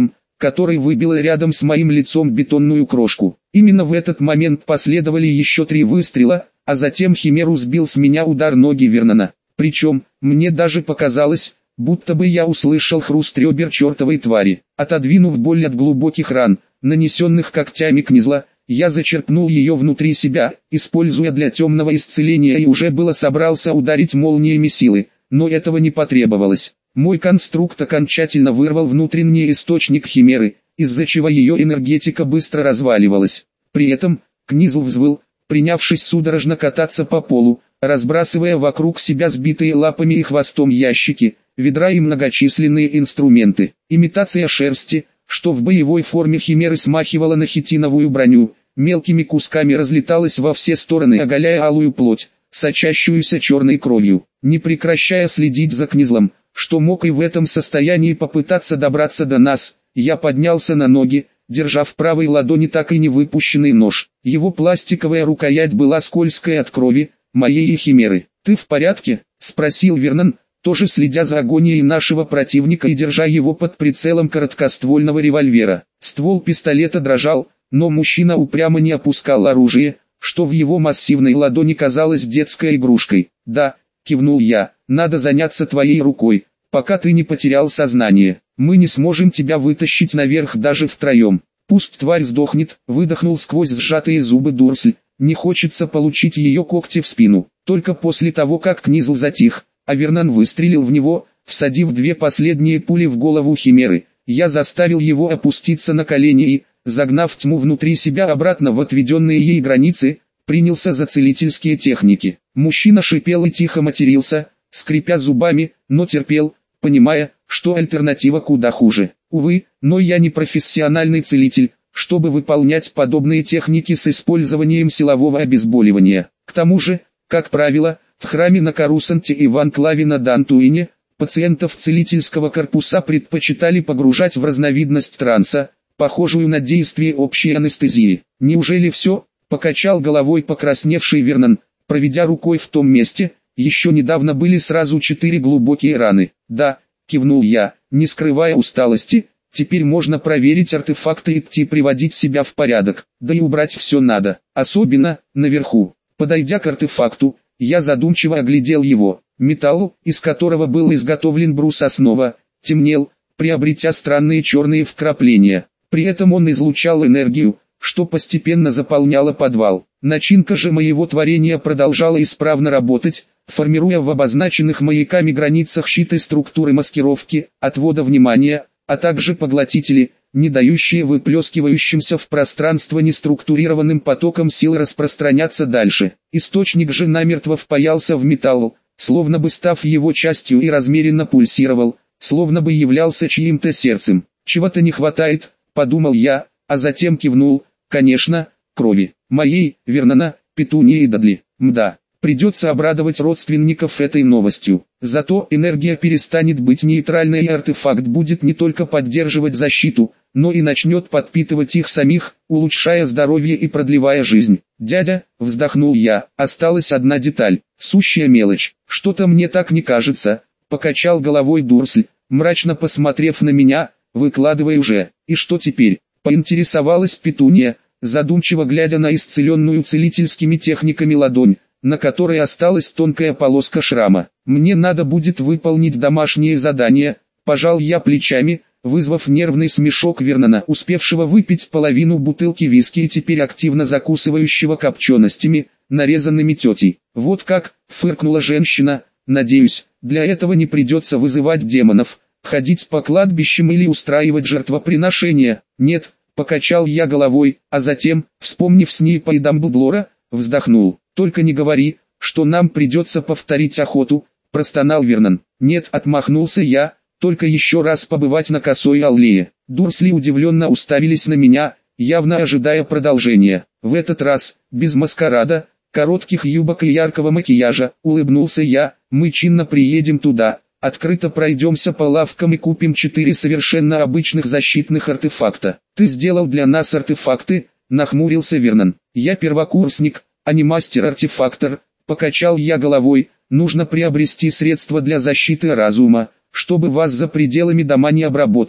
который выбил рядом с моим лицом бетонную крошку. Именно в этот момент последовали еще три выстрела, а затем химеру сбил с меня удар ноги Вернона. Причем, мне даже показалось, будто бы я услышал хруст ребер чертовой твари. Отодвинув боль от глубоких ран, нанесенных когтями Книзла, я зачерпнул ее внутри себя, используя для темного исцеления, и уже было собрался ударить молниями силы, но этого не потребовалось. Мой конструкт окончательно вырвал внутренний источник химеры, из-за чего ее энергетика быстро разваливалась. При этом, Книзл взвыл, принявшись судорожно кататься по полу, разбрасывая вокруг себя сбитые лапами и хвостом ящики, ведра и многочисленные инструменты. Имитация шерсти, что в боевой форме химеры смахивала на хитиновую броню, мелкими кусками разлеталась во все стороны, оголяя алую плоть, сочащуюся черной кровью. Не прекращая следить за Книзлом, что мог и в этом состоянии попытаться добраться до нас, я поднялся на ноги, держа в правой ладони так и не выпущенный нож. Его пластиковая рукоять была скользкой от крови, моей и химеры. «Ты в порядке?» – спросил Вернон, тоже следя за агонией нашего противника и держа его под прицелом короткоствольного револьвера. Ствол пистолета дрожал, но мужчина упрямо не опускал оружие, что в его массивной ладони казалось детской игрушкой. «Да», – кивнул я, – «надо заняться твоей рукой, пока ты не потерял сознание. Мы не сможем тебя вытащить наверх даже втроем». «Пусть тварь сдохнет», – выдохнул сквозь сжатые зубы Дурсль, – «не хочется получить ее когти в спину». Только после того, как Книзл затих, а Вернон выстрелил в него, всадив две последние пули в голову химеры, я заставил его опуститься на колени и, загнав тьму внутри себя обратно в отведенные ей границы, принялся за целительские техники. Мужчина шипел и тихо матерился, скрипя зубами, но терпел, понимая, что альтернатива куда хуже. Увы, но я не профессиональный целитель, чтобы выполнять подобные техники с использованием силового обезболивания. К тому же, как правило, в храме на Карусанте и в анклаве на Дантуине, пациентов целительского корпуса предпочитали погружать в разновидность транса, похожую на действие общей анестезии. «Неужели все?» – покачал головой покрасневший Вернон, проведя рукой в том месте, еще недавно были сразу четыре глубокие раны. «Да», – кивнул я, не скрывая усталости, – «теперь можно проверить артефакты и идти приводить себя в порядок, да и убрать все надо, особенно наверху». Подойдя к артефакту, я задумчиво оглядел его. Металл, из которого был изготовлен брус основа, темнел, приобретя странные черные вкрапления. При этом он излучал энергию, что постепенно заполняло подвал. Начинка же моего творения продолжала исправно работать, формируя в обозначенных маяками границах щиты структуры маскировки, отвода внимания, а также поглотители, не дающие выплескивающимся в пространство неструктурированным потоком сил распространяться дальше. Источник же намертво впаялся в металл, словно бы став его частью, и размеренно пульсировал, словно бы являлся чьим-то сердцем. «Чего-то не хватает», — подумал я, а затем кивнул, «конечно, крови. Моей, Вернона, Петунии и Дадли. Мда. Придется обрадовать родственников этой новостью. Зато энергия перестанет быть нейтральной, и артефакт будет не только поддерживать защиту, но и начнет подпитывать их самих, улучшая здоровье и продлевая жизнь». «Дядя», — вздохнул я, — «осталась одна деталь, сущая мелочь». «Что-то мне так не кажется», — покачал головой Дурсль, мрачно посмотрев на меня, — «выкладывай уже». «И что теперь?» — поинтересовалась Петуния, задумчиво глядя на исцеленную целительскими техниками ладонь, на которой осталась тонкая полоска шрама. «Мне надо будет выполнить домашнее задание», — пожал я плечами, вызвав нервный смешок Вернона, успевшего выпить половину бутылки виски и теперь активно закусывающего копченостями, нарезанными тетей. «Вот как», — фыркнула женщина, — «надеюсь, для этого не придется вызывать демонов, ходить по кладбищам или устраивать жертвоприношения». «Нет», — покачал я головой, а затем, вспомнив Снейпа и Дамблдора, вздохнул. «Только не говори, что нам придется повторить охоту», — простонал Вернон. «Нет», — отмахнулся я, — «только еще раз побывать на Косой аллее». Дурсли удивленно уставились на меня, явно ожидая продолжения. В этот раз, без маскарада, коротких юбок и яркого макияжа, улыбнулся я, «мы чинно приедем туда, открыто пройдемся по лавкам и купим четыре совершенно обычных защитных артефакта». «Ты сделал для нас артефакты?» — нахмурился Вернон. «Я первокурсник, а не мастер-артефактор», — покачал я головой. «Нужно приобрести средства для защиты разума, чтобы вас за пределами дома не обработали».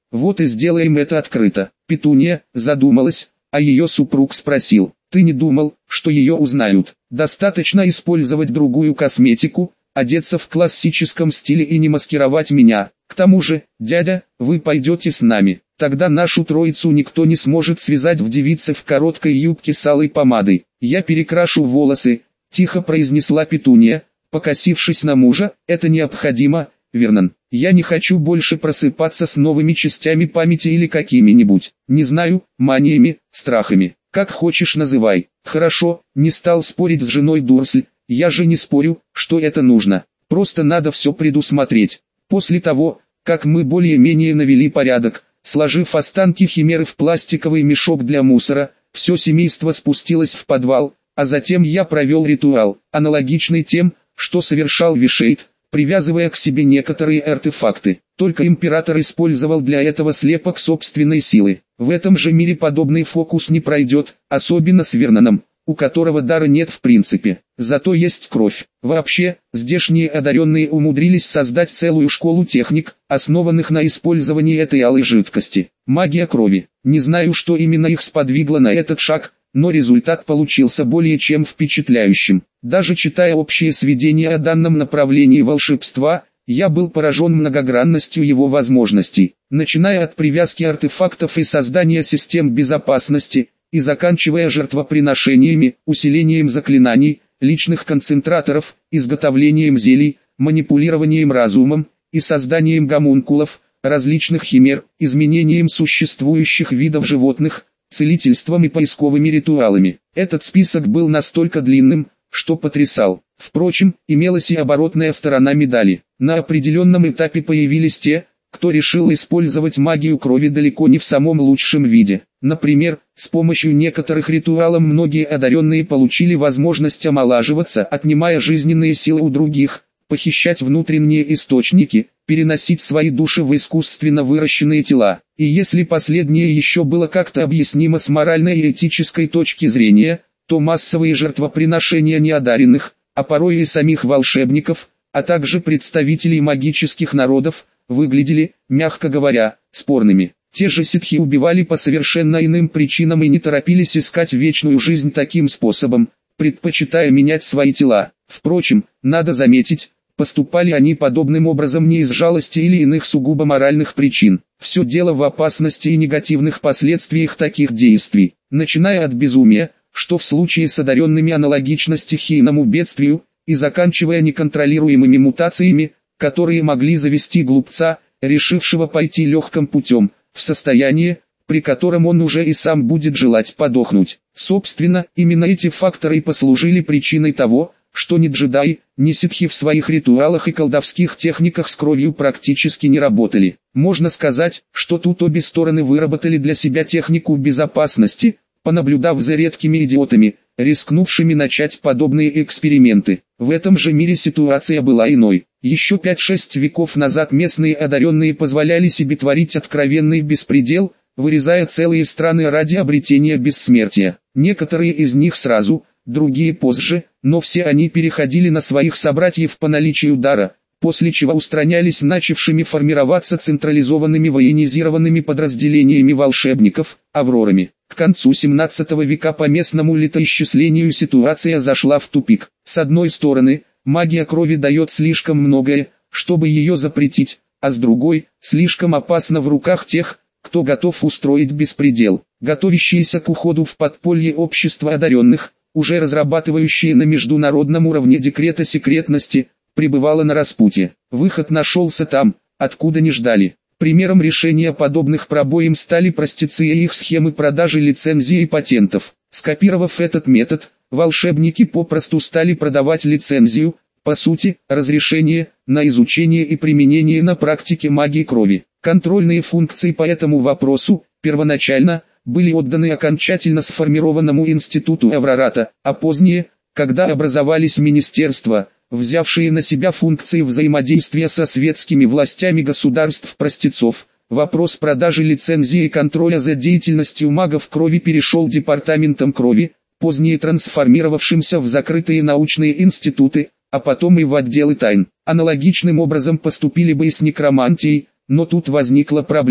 Вот и сделаем это открыто. Петуния задумалась, а ее супруг спросил: ты не думал, что ее узнают? Достаточно использовать другую косметику, одеться в классическом стиле и не маскировать меня. К тому же, дядя, вы пойдете с нами. Тогда нашу троицу никто не сможет связать в девице в короткой юбке с алой помадой. Я перекрашу волосы, тихо произнесла Петуния, покосившись на мужа. Это необходимо, Вернон. Я не хочу больше просыпаться с новыми частями памяти или какими-нибудь, не знаю, маниями, страхами. Как хочешь называй. Хорошо, не стал спорить с женой Дурсль. Я же не спорю, что это нужно. Просто надо все предусмотреть. После того, как мы более-менее навели порядок, сложив останки химеры в пластиковый мешок для мусора, все семейство спустилось в подвал, а затем я провел ритуал, аналогичный тем, что совершал Вишейд, привязывая к себе некоторые артефакты. Только император использовал для этого слепок собственной силы. В этом же мире подобный фокус не пройдет, особенно с Верноном, у которого дара нет в принципе. Зато есть кровь. Вообще, здешние одаренные умудрились создать целую школу техник, основанных на использовании этой алой жидкости. Магия крови. Не знаю, что именно их сподвигло на этот шаг, но результат получился более чем впечатляющим. Даже читая общие сведения о данном направлении волшебства, я был поражен многогранностью его возможностей, начиная от привязки артефактов и создания систем безопасности, и заканчивая жертвоприношениями, усилением заклинаний, личных концентраторов, изготовлением зелий, манипулированием разумом, и созданием гомункулов, различных химер, изменением существующих видов животных, целительством и поисковыми ритуалами. Этот список был настолько длинным, что потрясал. Впрочем, имелась и оборотная сторона медали. На определенном этапе появились те, кто решил использовать магию крови далеко не в самом лучшем виде. Например, с помощью некоторых ритуалов многие одаренные получили возможность омолаживаться, отнимая жизненные силы у других, похищать внутренние источники, переносить свои души в искусственно выращенные тела. И если последнее еще было как-то объяснимо с моральной и этической точки зрения, то массовые жертвоприношения неодаренных, а порой и самих волшебников, а также представителей магических народов, выглядели, мягко говоря, спорными. Те же ситхи убивали по совершенно иным причинам и не торопились искать вечную жизнь таким способом, предпочитая менять свои тела. Впрочем, надо заметить, поступали они подобным образом не из жалости или иных сугубо моральных причин. Все дело в опасности и негативных последствиях таких действий, начиная от безумия, что в случае с одаренными аналогично стихийному бедствию, и заканчивая неконтролируемыми мутациями, которые могли завести глупца, решившего пойти легким путем, в состояние, при котором он уже и сам будет желать подохнуть. Собственно, именно эти факторы и послужили причиной того, что ни джедаи, ни ситхи в своих ритуалах и колдовских техниках с кровью практически не работали. Можно сказать, что тут обе стороны выработали для себя технику безопасности, понаблюдав за редкими идиотами, рискнувшими начать подобные эксперименты. В этом же мире ситуация была иной. Еще пять-шесть веков назад местные одаренные позволяли себе творить откровенный беспредел, вырезая целые страны ради обретения бессмертия. Некоторые из них сразу, другие позже, но все они переходили на своих собратьев по наличию дара, после чего устранялись начавшими формироваться централизованными военизированными подразделениями волшебников, аврорами. К концу семнадцатого века по местному летоисчислению ситуация зашла в тупик. С одной стороны, магия крови дает слишком многое, чтобы ее запретить, а с другой, слишком опасно в руках тех, кто готов устроить беспредел. Готовящиеся к уходу в подполье общества одаренных, уже разрабатывающие на международном уровне декрет о секретности, пребывало на распутье. Выход нашелся там, откуда не ждали. Примером решения подобных пробоем стали простеция и их схемы продажи лицензий и патентов. Скопировав этот метод, волшебники попросту стали продавать лицензию, по сути, разрешение на изучение и применение на практике магии крови. Контрольные функции по этому вопросу, первоначально, были отданы окончательно сформированному институту Эврората, а позднее, когда образовались министерства, взявшие на себя функции взаимодействия со светскими властями государств-простецов, вопрос продажи лицензии и контроля за деятельностью магов крови перешел департаментом крови, позднее трансформировавшимся в закрытые научные институты, а потом и в отделы тайн. Аналогичным образом поступили бы и с некромантией, но тут возникла проблема.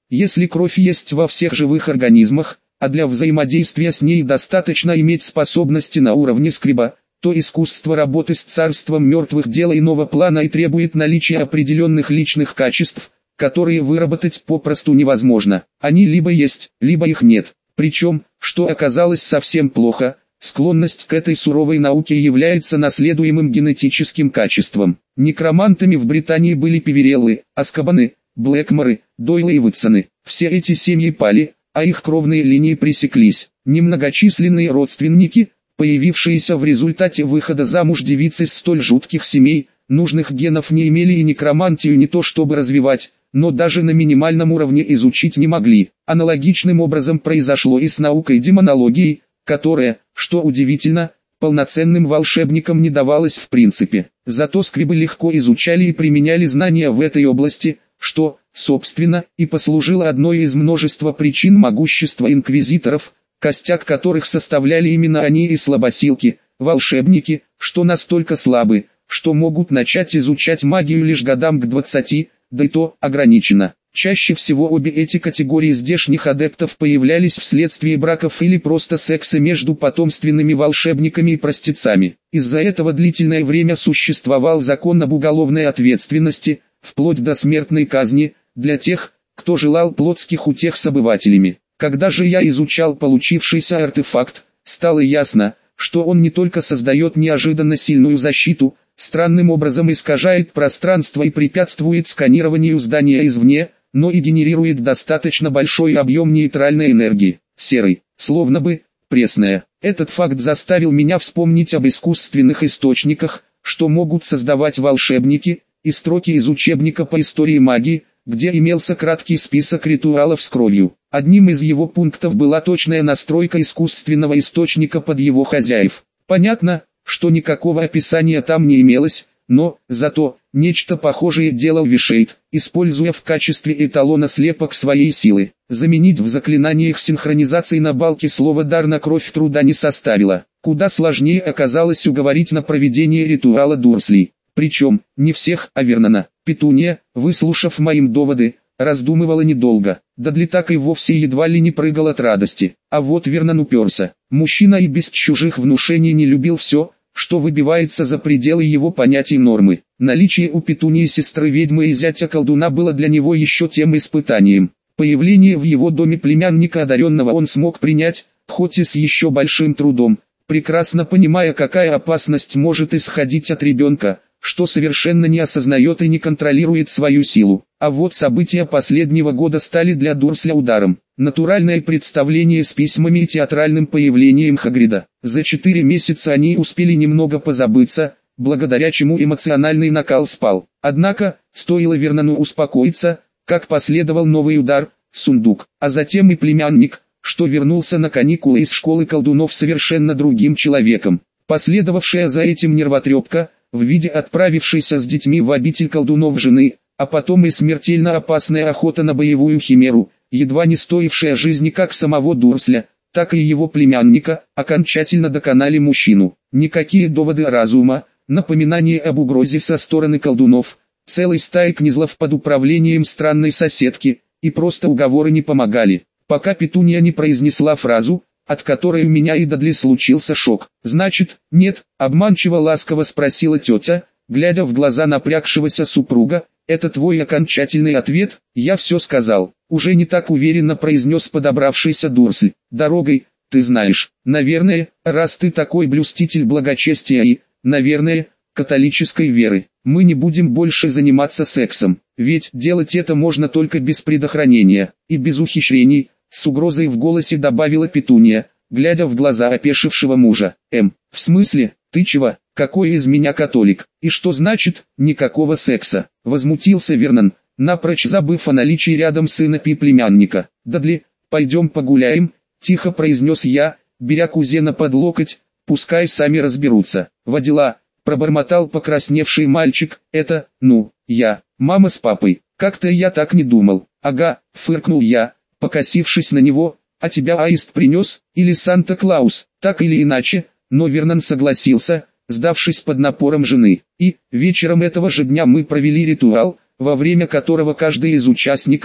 Если кровь есть во всех живых организмах, а для взаимодействия с ней достаточно иметь способности на уровне скриба, то искусство работы с царством мертвых дело иного плана и требует наличия определенных личных качеств, которые выработать попросту невозможно. Они либо есть, либо их нет. Причем, что оказалось совсем плохо, склонность к этой суровой науке является наследуемым генетическим качеством. Некромантами в Британии были Певереллы, Аскабаны, Блэкморы, Дойлы и Ватсоны. Все эти семьи пали, а их кровные линии пресеклись. Немногочисленные родственники, появившиеся в результате выхода замуж девиц из столь жутких семей, нужных генов не имели и некромантию не то чтобы развивать, но даже на минимальном уровне изучить не могли. Аналогичным образом произошло и с наукой демонологией, которая, что удивительно, полноценным волшебникам не давалась в принципе. Зато скрибы легко изучали и применяли знания в этой области, что, собственно, и послужило одной из множества причин могущества инквизиторов, костяк которых составляли именно они и слабосилки, волшебники, что настолько слабы, что могут начать изучать магию лишь годам к двадцати, да и то ограниченно. Чаще всего обе эти категории здешних адептов появлялись вследствие браков или просто секса между потомственными волшебниками и простецами. Из-за этого длительное время существовал закон об уголовной ответственности, вплоть до смертной казни, для тех, кто желал плотских утех с обывателями. Когда же я изучал получившийся артефакт, стало ясно, что он не только создает неожиданно сильную защиту, странным образом искажает пространство и препятствует сканированию здания извне, но и генерирует достаточно большой объем нейтральной энергии, серой, словно бы, пресная. Этот факт заставил меня вспомнить об искусственных источниках, что могут создавать волшебники, и строки из учебника по истории магии, где имелся краткий список ритуалов с кровью. Одним из его пунктов была точная настройка искусственного источника под его хозяев. Понятно, что никакого описания там не имелось, но, зато, нечто похожее делал Вишейд, используя в качестве эталона слепок своей силы. Заменить в заклинаниях синхронизации на балке слово «дар» на кровь труда не составило. Куда сложнее оказалось уговорить на проведение ритуала Дурслей. Причем, не всех, а Вернона. Петуния, выслушав моим доводы, раздумывала недолго. Дадли так и вовсе едва ли не прыгал от радости. А вот Вернон уперся. Мужчина и без чужих внушений не любил все, что выбивается за пределы его понятий нормы. Наличие у Петунии сестры ведьмы и зятя колдуна было для него еще тем испытанием. Появление в его доме племянника одаренного он смог принять, хоть и с еще большим трудом, прекрасно понимая, какая опасность может исходить от ребенка, что совершенно не осознает и не контролирует свою силу. А вот события последнего года стали для Дурсля ударом. Натуральное представление с письмами и театральным появлением Хагрида. За четыре месяца они успели немного позабыться, благодаря чему эмоциональный накал спал. Однако, стоило Вернону успокоиться, как последовал новый удар, сундук, а затем и племянник, что вернулся на каникулы из школы колдунов совершенно другим человеком. Последовавшая за этим нервотрепка, в виде отправившейся с детьми в обитель колдунов жены, а потом и смертельно опасная охота на боевую химеру, едва не стоившая жизни как самого Дурсля, так и его племянника, окончательно доконали мужчину. Никакие доводы разума, напоминание об угрозе со стороны колдунов, целой стаи князлов под управлением странной соседки, и просто уговоры не помогали, пока Петуния не произнесла фразу, от которой у меня и Дадли случился шок. «Значит, нет?» — обманчиво ласково спросила тетя, глядя в глаза напрягшегося супруга. «Это твой окончательный ответ?» «Я все сказал», — уже не так уверенно произнес подобравшийся Дурсль. «Дорогой, ты знаешь, наверное, раз ты такой блюститель благочестия и, наверное, католической веры, мы не будем больше заниматься сексом, ведь делать это можно только без предохранения и без ухищрений», — с угрозой в голосе добавила Петуния, глядя в глаза опешившего мужа. «Эм, в смысле, ты чего? Какой из меня католик? И что значит, никакого секса?» — возмутился Вернон, напрочь забыв о наличии рядом сына Пи племянника. «Дадли, пойдем погуляем», — тихо произнес я, беря кузена под локоть, «пускай сами разберутся». «Водила», — пробормотал покрасневший мальчик, «это, ну, я, мама с папой, как-то я так не думал». «Ага», — фыркнул я, покосившись на него, «а тебя аист принес, или Санта-Клаус?» Так или иначе, но Вернон согласился, сдавшись под напором жены. И, вечером этого же дня мы провели ритуал, во время которого каждый из участников,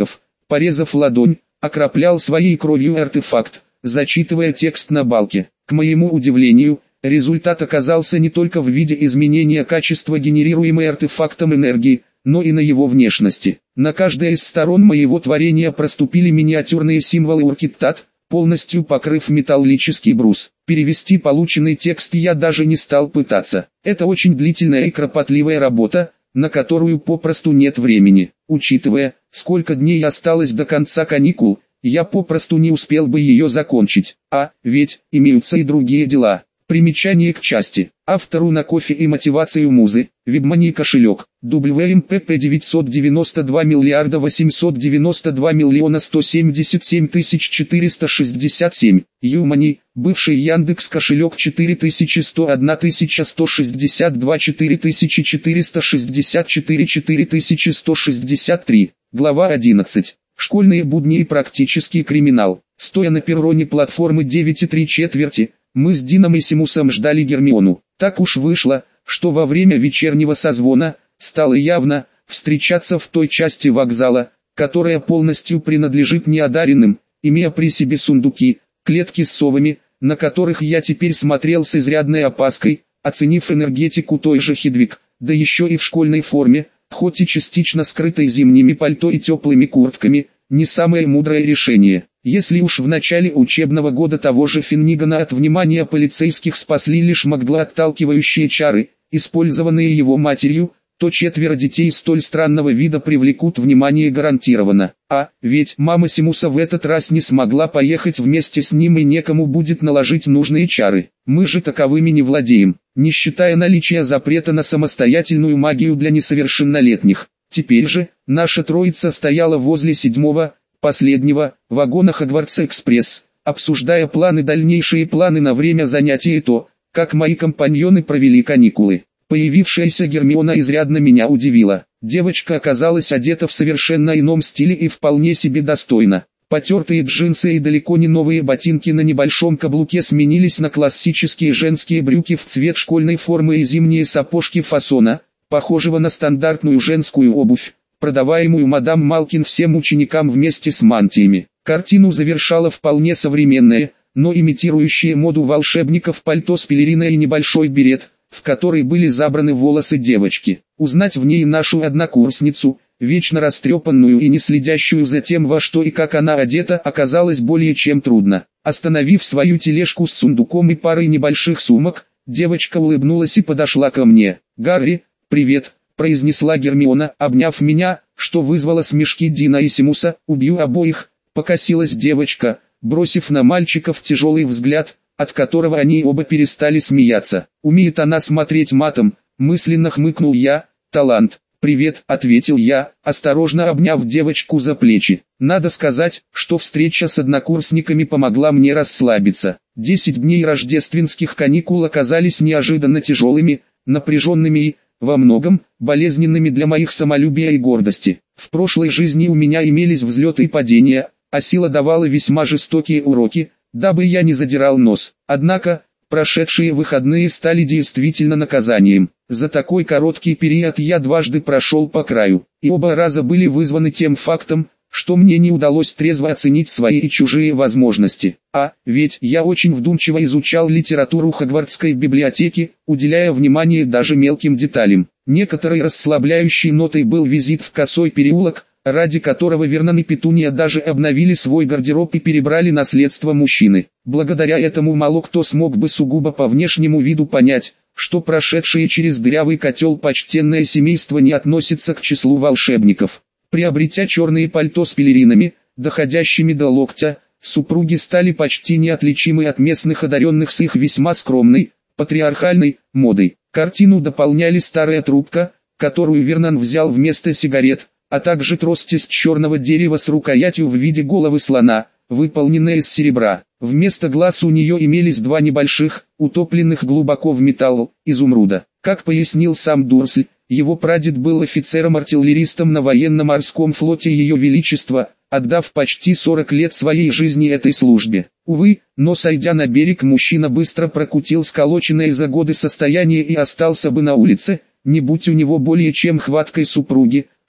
порезав ладонь, окроплял своей кровью артефакт, зачитывая текст на балке. К моему удивлению, результат оказался не только в виде изменения качества генерируемой артефактом энергии, но и на его внешности. На каждой из сторон моего творения проступили миниатюрные символы Уркиттат, полностью покрыв металлический брус. Перевести полученный текст я даже не стал пытаться. Это очень длительная и кропотливая работа, на которую попросту нет времени. Учитывая, сколько дней осталось до конца каникул, я попросту не успел бы ее закончить. А, ведь, имеются и другие дела. Примечание к части. Автору на кофе и мотивацию музы. WebMoney кошелек. дабл ю эм пи пи девятьсот девяносто два миллиарда восемьсот девяносто два миллиона сто семьдесят семь тысяч четыреста шестьдесят семь. YouMoney. Бывший Яндекс кошелек четыре тысячи сто одна тысяча сто шестьдесят два четыре тысячи четыреста шестьдесят четыре четыре тысячи сто шестьдесят три. Глава одиннадцать. Школьные будни и практический криминал. Стоя на перроне платформы девять и три четверти, мы с Дином и Симусом ждали Гермиону. Так уж вышло, что во время вечернего созвона стало явно встречаться в той части вокзала, которая полностью принадлежит неодаренным, имея при себе сундуки, клетки с совами, на которых я теперь смотрел с изрядной опаской, оценив энергетику той же Хедвиг, да еще и в школьной форме, хоть и частично скрытой зимними пальто и теплыми куртками, не самое мудрое решение. Если уж в начале учебного года того же Финнигана от внимания полицейских спасли лишь маглоотталкивающие чары, использованные его матерью, то четверо детей столь странного вида привлекут внимание гарантированно. А, ведь мама Симуса в этот раз не смогла поехать вместе с ним и некому будет наложить нужные чары. Мы же таковыми не владеем, не считая наличия запрета на самостоятельную магию для несовершеннолетних. Теперь же, наша троица стояла возле седьмого, последнего, вагона Хогвартс-экспресс, обсуждая планы дальнейшие планы на время занятий и то, как мои компаньоны провели каникулы. Появившаяся Гермиона изрядно меня удивила. Девочка оказалась одета в совершенно ином стиле и вполне себе достойно. Потертые джинсы и далеко не новые ботинки на небольшом каблуке сменились на классические женские брюки в цвет школьной формы и зимние сапожки фасона, похожего на стандартную женскую обувь, продаваемую мадам Малкин всем ученикам вместе с мантиями. Картину завершало вполне современное, но имитирующее моду волшебников пальто с пелериной и небольшой берет, в который были забраны волосы девочки. Узнать в ней нашу однокурсницу, вечно растрепанную и не следящую за тем, во что и как она одета, оказалось более чем трудно. Остановив свою тележку с сундуком и парой небольших сумок, девочка улыбнулась и подошла ко мне. «Гарри, привет!» — произнесла Гермиона, обняв меня, что вызвало смешки Дина и Симуса. «Убью обоих!» — покосилась девочка, бросив на мальчиков тяжелый взгляд, от которого они оба перестали смеяться. «Умеет она смотреть матом», — мысленно хмыкнул я. «Талант». «Привет», — ответил я, осторожно обняв девочку за плечи. Надо сказать, что встреча с однокурсниками помогла мне расслабиться. Десять дней рождественских каникул оказались неожиданно тяжелыми, напряженными и, во многом, болезненными для моих самолюбия и гордости. В прошлой жизни у меня имелись взлеты и падения, а сила давала весьма жестокие уроки, дабы я не задирал нос. Однако, прошедшие выходные стали действительно наказанием. За такой короткий период я дважды прошел по краю, и оба раза были вызваны тем фактом, что мне не удалось трезво оценить свои и чужие возможности. А, ведь я очень вдумчиво изучал литературу Хогвартской библиотеки, уделяя внимание даже мелким деталям. Некоторой расслабляющей нотой был визит в Косой переулок, ради которого Вернон и Петуния даже обновили свой гардероб и перебрали наследство мужчины. Благодаря этому мало кто смог бы сугубо по внешнему виду понять, что прошедшее через дырявый котел почтенное семейство не относится к числу волшебников. Приобретя черные пальто с пелеринами, доходящими до локтя, супруги стали почти неотличимы от местных одаренных с их весьма скромной, патриархальной, модой. Картину дополняли старая трубка, которую Вернон взял вместо сигарет, а также трость из черного дерева с рукоятью в виде головы слона, выполненная из серебра. Вместо глаз у нее имелись два небольших, утопленных глубоко в металл, изумруда. Как пояснил сам Дурсль, его прадед был офицером-артиллеристом на военно-морском флоте Ее Величества, отдав почти сорок лет своей жизни этой службе. Увы, но сойдя на берег, мужчина быстро прокутил сколоченное за годы состояние и остался бы на улице, не будь у него более чем хваткой супруги,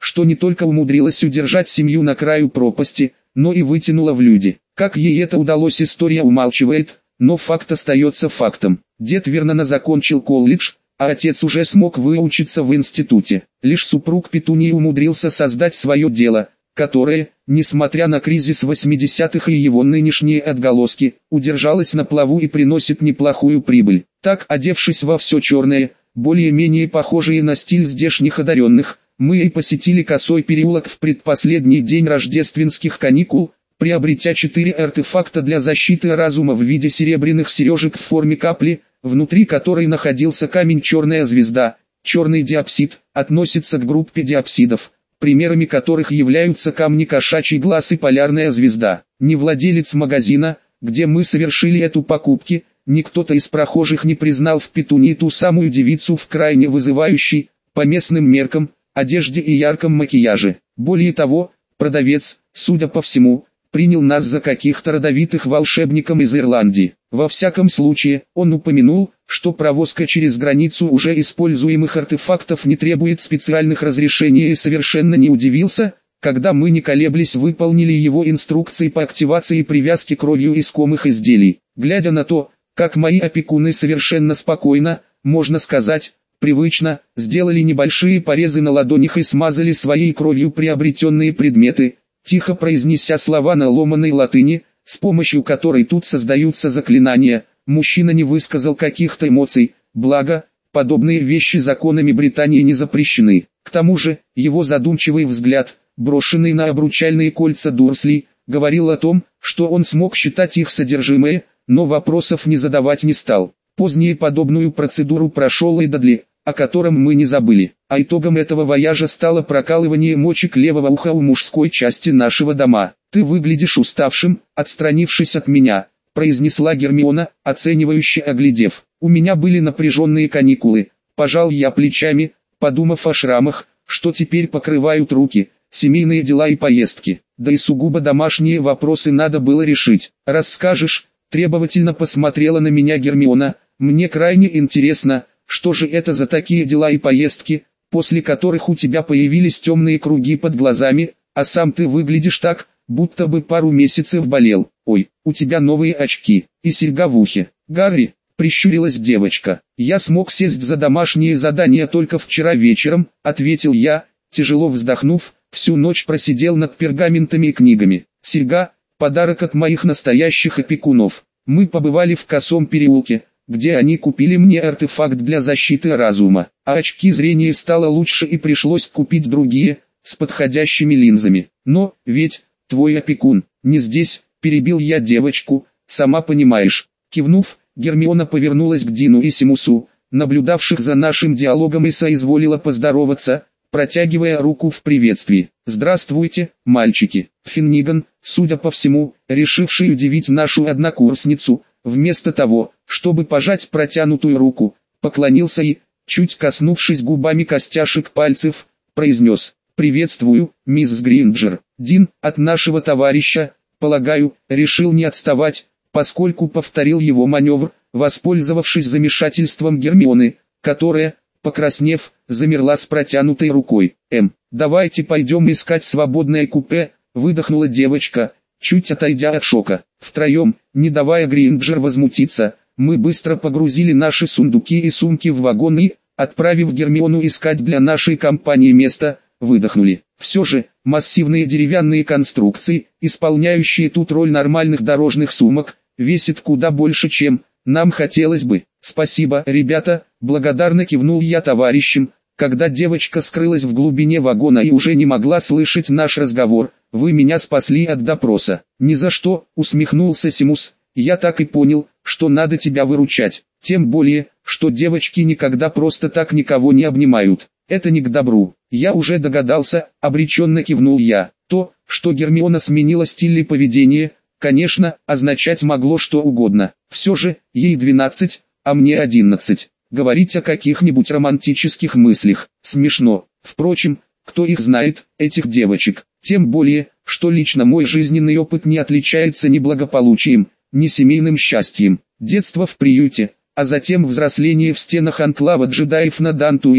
что не только умудрилась удержать семью на краю пропасти, но и вытянула в люди. Как ей это удалось, история умалчивает, но факт остается фактом. Дед Вернона закончил колледж, а отец уже смог выучиться в институте. Лишь супруг Петунии умудрился создать свое дело, которое, несмотря на кризис восьмидесятых и его нынешние отголоски, удержалось на плаву и приносит неплохую прибыль. Так, одевшись во все черное, более-менее похожие на стиль здешних одаренных, мы и посетили Косой переулок в предпоследний день рождественских каникул, приобретя четыре артефакта для защиты разума в виде серебряных сережек в форме капли, внутри которой находился камень «Черная звезда». Черный диапсид относится к группе диапсидов, примерами которых являются камни «Кошачий глаз» и «Полярная звезда». Ни владелец магазина, где мы совершили эту покупку, ни кто-то из прохожих не признал в Петунии ту самую девицу в крайне вызывающей, по местным меркам, одежде и ярком макияже. Более того, продавец, судя по всему, принял нас за каких-то родовитых волшебников из Ирландии. Во всяком случае, он упомянул, что провозка через границу уже используемых артефактов не требует специальных разрешений, и совершенно не удивился, когда мы не колеблясь выполнили его инструкции по активации привязки кровью искомых изделий. Глядя на то, как мои опекуны совершенно спокойно, можно сказать, привычно, сделали небольшие порезы на ладонях и смазали своей кровью приобретенные предметы, тихо произнеся слова на ломаной латыни, с помощью которой тут создаются заклинания, мужчина не высказал каких-то эмоций, благо, подобные вещи законами Британии не запрещены. К тому же, его задумчивый взгляд, брошенный на обручальные кольца Дурсли, говорил о том, что он смог считать их содержимое, но вопросов не задавать не стал. Позднее подобную процедуру прошел и Дадли, о котором мы не забыли, а итогом этого вояжа стало прокалывание мочек левого уха у мужской части нашего дома. «Ты выглядишь уставшим», отстранившись от меня, произнесла Гермиона, оценивающе оглядев. «У меня были напряженные каникулы», пожал я плечами, подумав о шрамах, что теперь покрывают руки, семейные дела и поездки, да и сугубо домашние вопросы надо было решить. «Расскажешь?» Требовательно посмотрела на меня Гермиона. «Мне крайне интересно, что же это за такие дела и поездки, после которых у тебя появились темные круги под глазами, а сам ты выглядишь так, будто бы пару месяцев болел. Ой, у тебя новые очки и серьга в ухе». «Гарри», прищурилась девочка, «я смог сесть за домашние задания только вчера вечером», ответил я, тяжело вздохнув, всю ночь просидел над пергаментами и книгами. «Серьга — подарок от моих настоящих опекунов. Мы побывали в Косом переулке, где они купили мне артефакт для защиты разума, а очки зрения стало лучше и пришлось купить другие, с подходящими линзами. Но, ведь, твой опекун, не здесь», перебил я девочку, «сама понимаешь». Кивнув, Гермиона повернулась к Дину и Симусу, наблюдавших за нашим диалогом, и соизволила поздороваться, протягивая руку в приветствии. «Здравствуйте, мальчики». Финниган, судя по всему, решивший удивить нашу однокурсницу, вместо того, чтобы пожать протянутую руку, поклонился и, чуть коснувшись губами костяшек пальцев, произнес: «Приветствую, мисс Гринджер». Дин, от нашего товарища, полагаю, решил не отставать, поскольку повторил его маневр, воспользовавшись замешательством Гермионы, которая, покраснев, замерла с протянутой рукой. «Эм, давайте пойдем искать свободное купе», выдохнула девочка, чуть отойдя от шока. Втроем, не давая Гринджер возмутиться, мы быстро погрузили наши сундуки и сумки в вагон и, отправив Гермиону искать для нашей компании место, выдохнули. Все же, массивные деревянные конструкции, исполняющие тут роль нормальных дорожных сумок, весят куда больше, чем нам хотелось бы. «Спасибо, ребята», благодарно кивнул я товарищам, когда девочка скрылась в глубине вагона и уже не могла слышать наш разговор. «Вы меня спасли от допроса». «Ни за что», усмехнулся Симус, «я так и понял, что надо тебя выручать. Тем более, что девочки никогда просто так никого не обнимают. Это не к добру». «Я уже догадался», обреченно кивнул я. То, что Гермиона сменила стиль и поведение, конечно, означать могло что угодно. Все же, ей двенадцать, а мне одиннадцать. Говорить о каких-нибудь романтических мыслях смешно. Впрочем, кто их знает, этих девочек? Тем более, что лично мой жизненный опыт не отличается ни благополучием, ни семейным счастьем. Детство в приюте, а затем взросление в стенах анклава джедаев на Дантуине,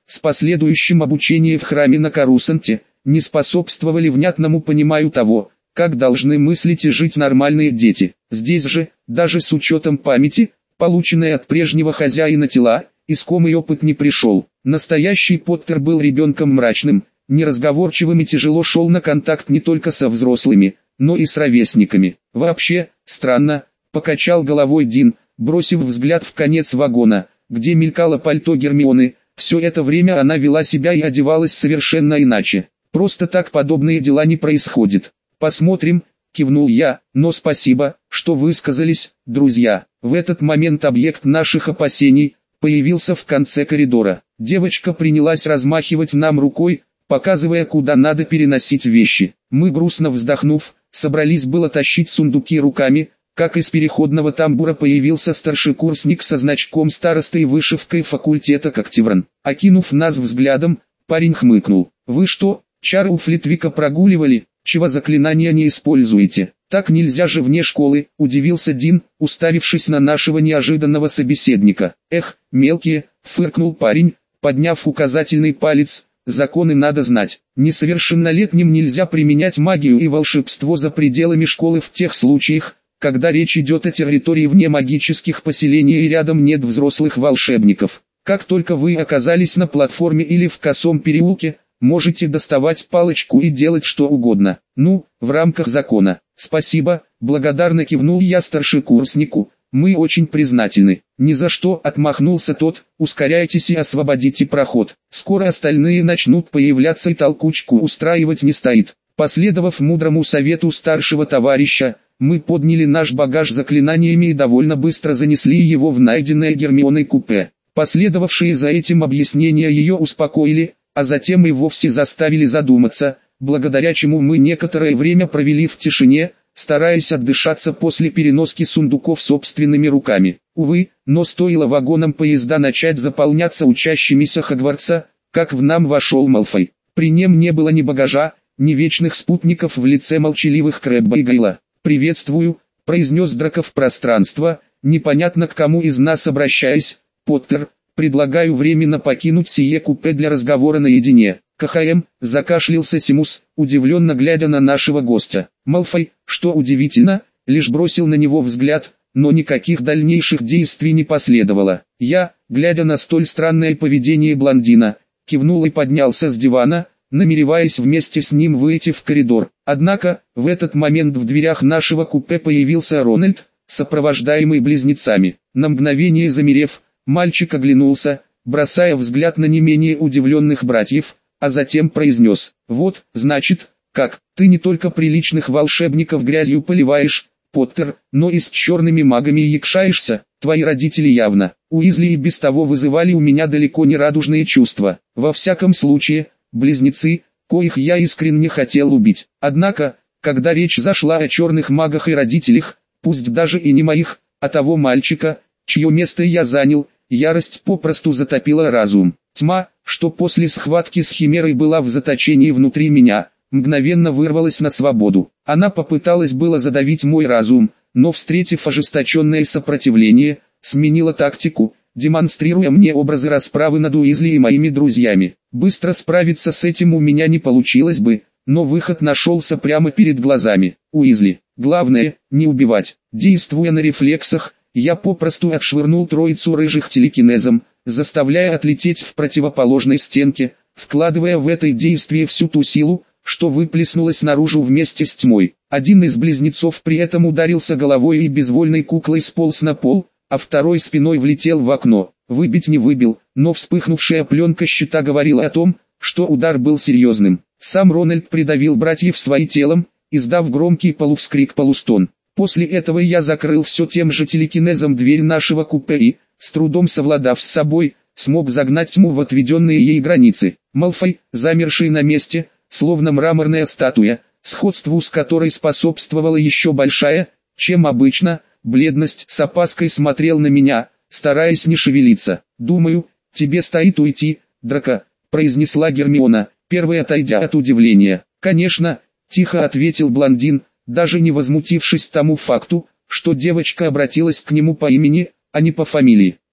с последующим обучением в храме на Корусанте, не способствовали внятному пониманию того, как должны мыслить и жить нормальные дети. Здесь же, даже с учетом памяти, полученной от прежнего хозяина тела, искомый опыт не пришел. Настоящий Поттер был ребенком мрачным, неразговорчивым и тяжело шел на контакт не только со взрослыми, но и с ровесниками. Вообще, странно, покачал головой Дин, бросив взгляд в конец вагона, где мелькало пальто Гермионы. Все это время она вела себя и одевалась совершенно иначе. Просто так подобные дела не происходят. Посмотрим, кивнул я, но спасибо, что высказались, друзья. В этот момент объект наших опасений появился в конце коридора. Девочка принялась размахивать нам рукой, показывая, куда надо переносить вещи. Мы, грустно вздохнув, собрались было тащить сундуки руками, как из переходного тамбура появился старшекурсник со значком старосты и вышивкой факультета Когтевран. Окинув нас взглядом, парень хмыкнул. «Вы что, чары у Флитвика прогуливали? Чего заклинания не используете? Так нельзя же вне школы», — удивился Дин, уставившись на нашего неожиданного собеседника. «Эх, мелкие», — фыркнул парень, подняв указательный палец, — «законы надо знать. Несовершеннолетним нельзя применять магию и волшебство за пределами школы в тех случаях, когда речь идет о территории вне магических поселений и рядом нет взрослых волшебников. Как только вы оказались на платформе или в косом переулке, можете доставать палочку и делать что угодно. Ну, в рамках закона». «Спасибо», — благодарно кивнул я старшекурснику, — «мы очень признательны». «Ни за что», — отмахнулся тот, — «ускоряйтесь и освободите проход. Скоро остальные начнут появляться и толкучку устраивать не стоит». Последовав мудрому совету старшего товарища, мы подняли наш багаж заклинаниями и довольно быстро занесли его в найденное Гермионой купе. Последовавшие за этим объяснения ее успокоили, а затем и вовсе заставили задуматься, благодаря чему мы некоторое время провели в тишине, стараясь отдышаться после переноски сундуков собственными руками. Увы, но стоило вагонам поезда начать заполняться учащимися Хогвартса, как в нам вошел Малфой. При нем не было ни багажа, ни вечных спутников в лице молчаливых Крэбба и Гайла. «Приветствую», — произнес Драко в пространство, непонятно к кому из нас обращаясь. «Поттер, предлагаю временно покинуть сие купе для разговора наедине». «КХМ», — закашлялся Симус, удивленно глядя на нашего гостя. Малфой, что удивительно, лишь бросил на него взгляд, но никаких дальнейших действий не последовало. Я, глядя на столь странное поведение блондина, кивнул и поднялся с дивана, намереваясь вместе с ним выйти в коридор. Однако, в этот момент в дверях нашего купе появился Рональд, сопровождаемый близнецами. На мгновение замерев, мальчик оглянулся, бросая взгляд на не менее удивленных братьев, а затем произнес: «Вот, значит, как, ты не только приличных волшебников грязью поливаешь, Поттер, но и с черными магами якшаешься. Твои родители явно, Уизли, и без того вызывали у меня далеко не радужные чувства. Во всяком случае, близнецы, коих я искренне хотел убить. Однако, когда речь зашла о черных магах и родителях, пусть даже и не моих, а того мальчика, чье место я занял, ярость попросту затопила разум. Тьма, что после схватки с Химерой была в заточении внутри меня, мгновенно вырвалась на свободу. Она попыталась было задавить мой разум, но, встретив ожесточенное сопротивление, сменила тактику, демонстрируя мне образы расправы над Уизли и моими друзьями. Быстро справиться с этим у меня не получилось бы, но выход нашелся прямо перед глазами. Уизли. Главное, не убивать. Действуя на рефлексах, я попросту отшвырнул троицу рыжих телекинезом, заставляя отлететь в противоположной стенке, вкладывая в это действие всю ту силу, что выплеснулась наружу вместе с тьмой. Один из близнецов при этом ударился головой и безвольной куклой сполз на пол, а второй спиной влетел в окно. Выбить не выбил, но вспыхнувшая пленка щита говорила о том, что удар был серьезным. Сам Рональд придавил братьев своим телом, издав громкий полувскрик-полустон. После этого я закрыл все тем же телекинезом дверь нашего купе и, с трудом совладав с собой, смог загнать тьму в отведенные ей границы. Малфой, замерший на месте, словно мраморная статуя, сходству с которой способствовала еще большая, чем обычно, бледность, с опаской смотрел на меня, стараясь не шевелиться. «Думаю, тебе стоит уйти, Драко», — произнесла Гермиона, первая отойдя от удивления. «Конечно», — тихо ответил блондин, даже не возмутившись тому факту, что девочка обратилась к нему по имени, а не по фамилии.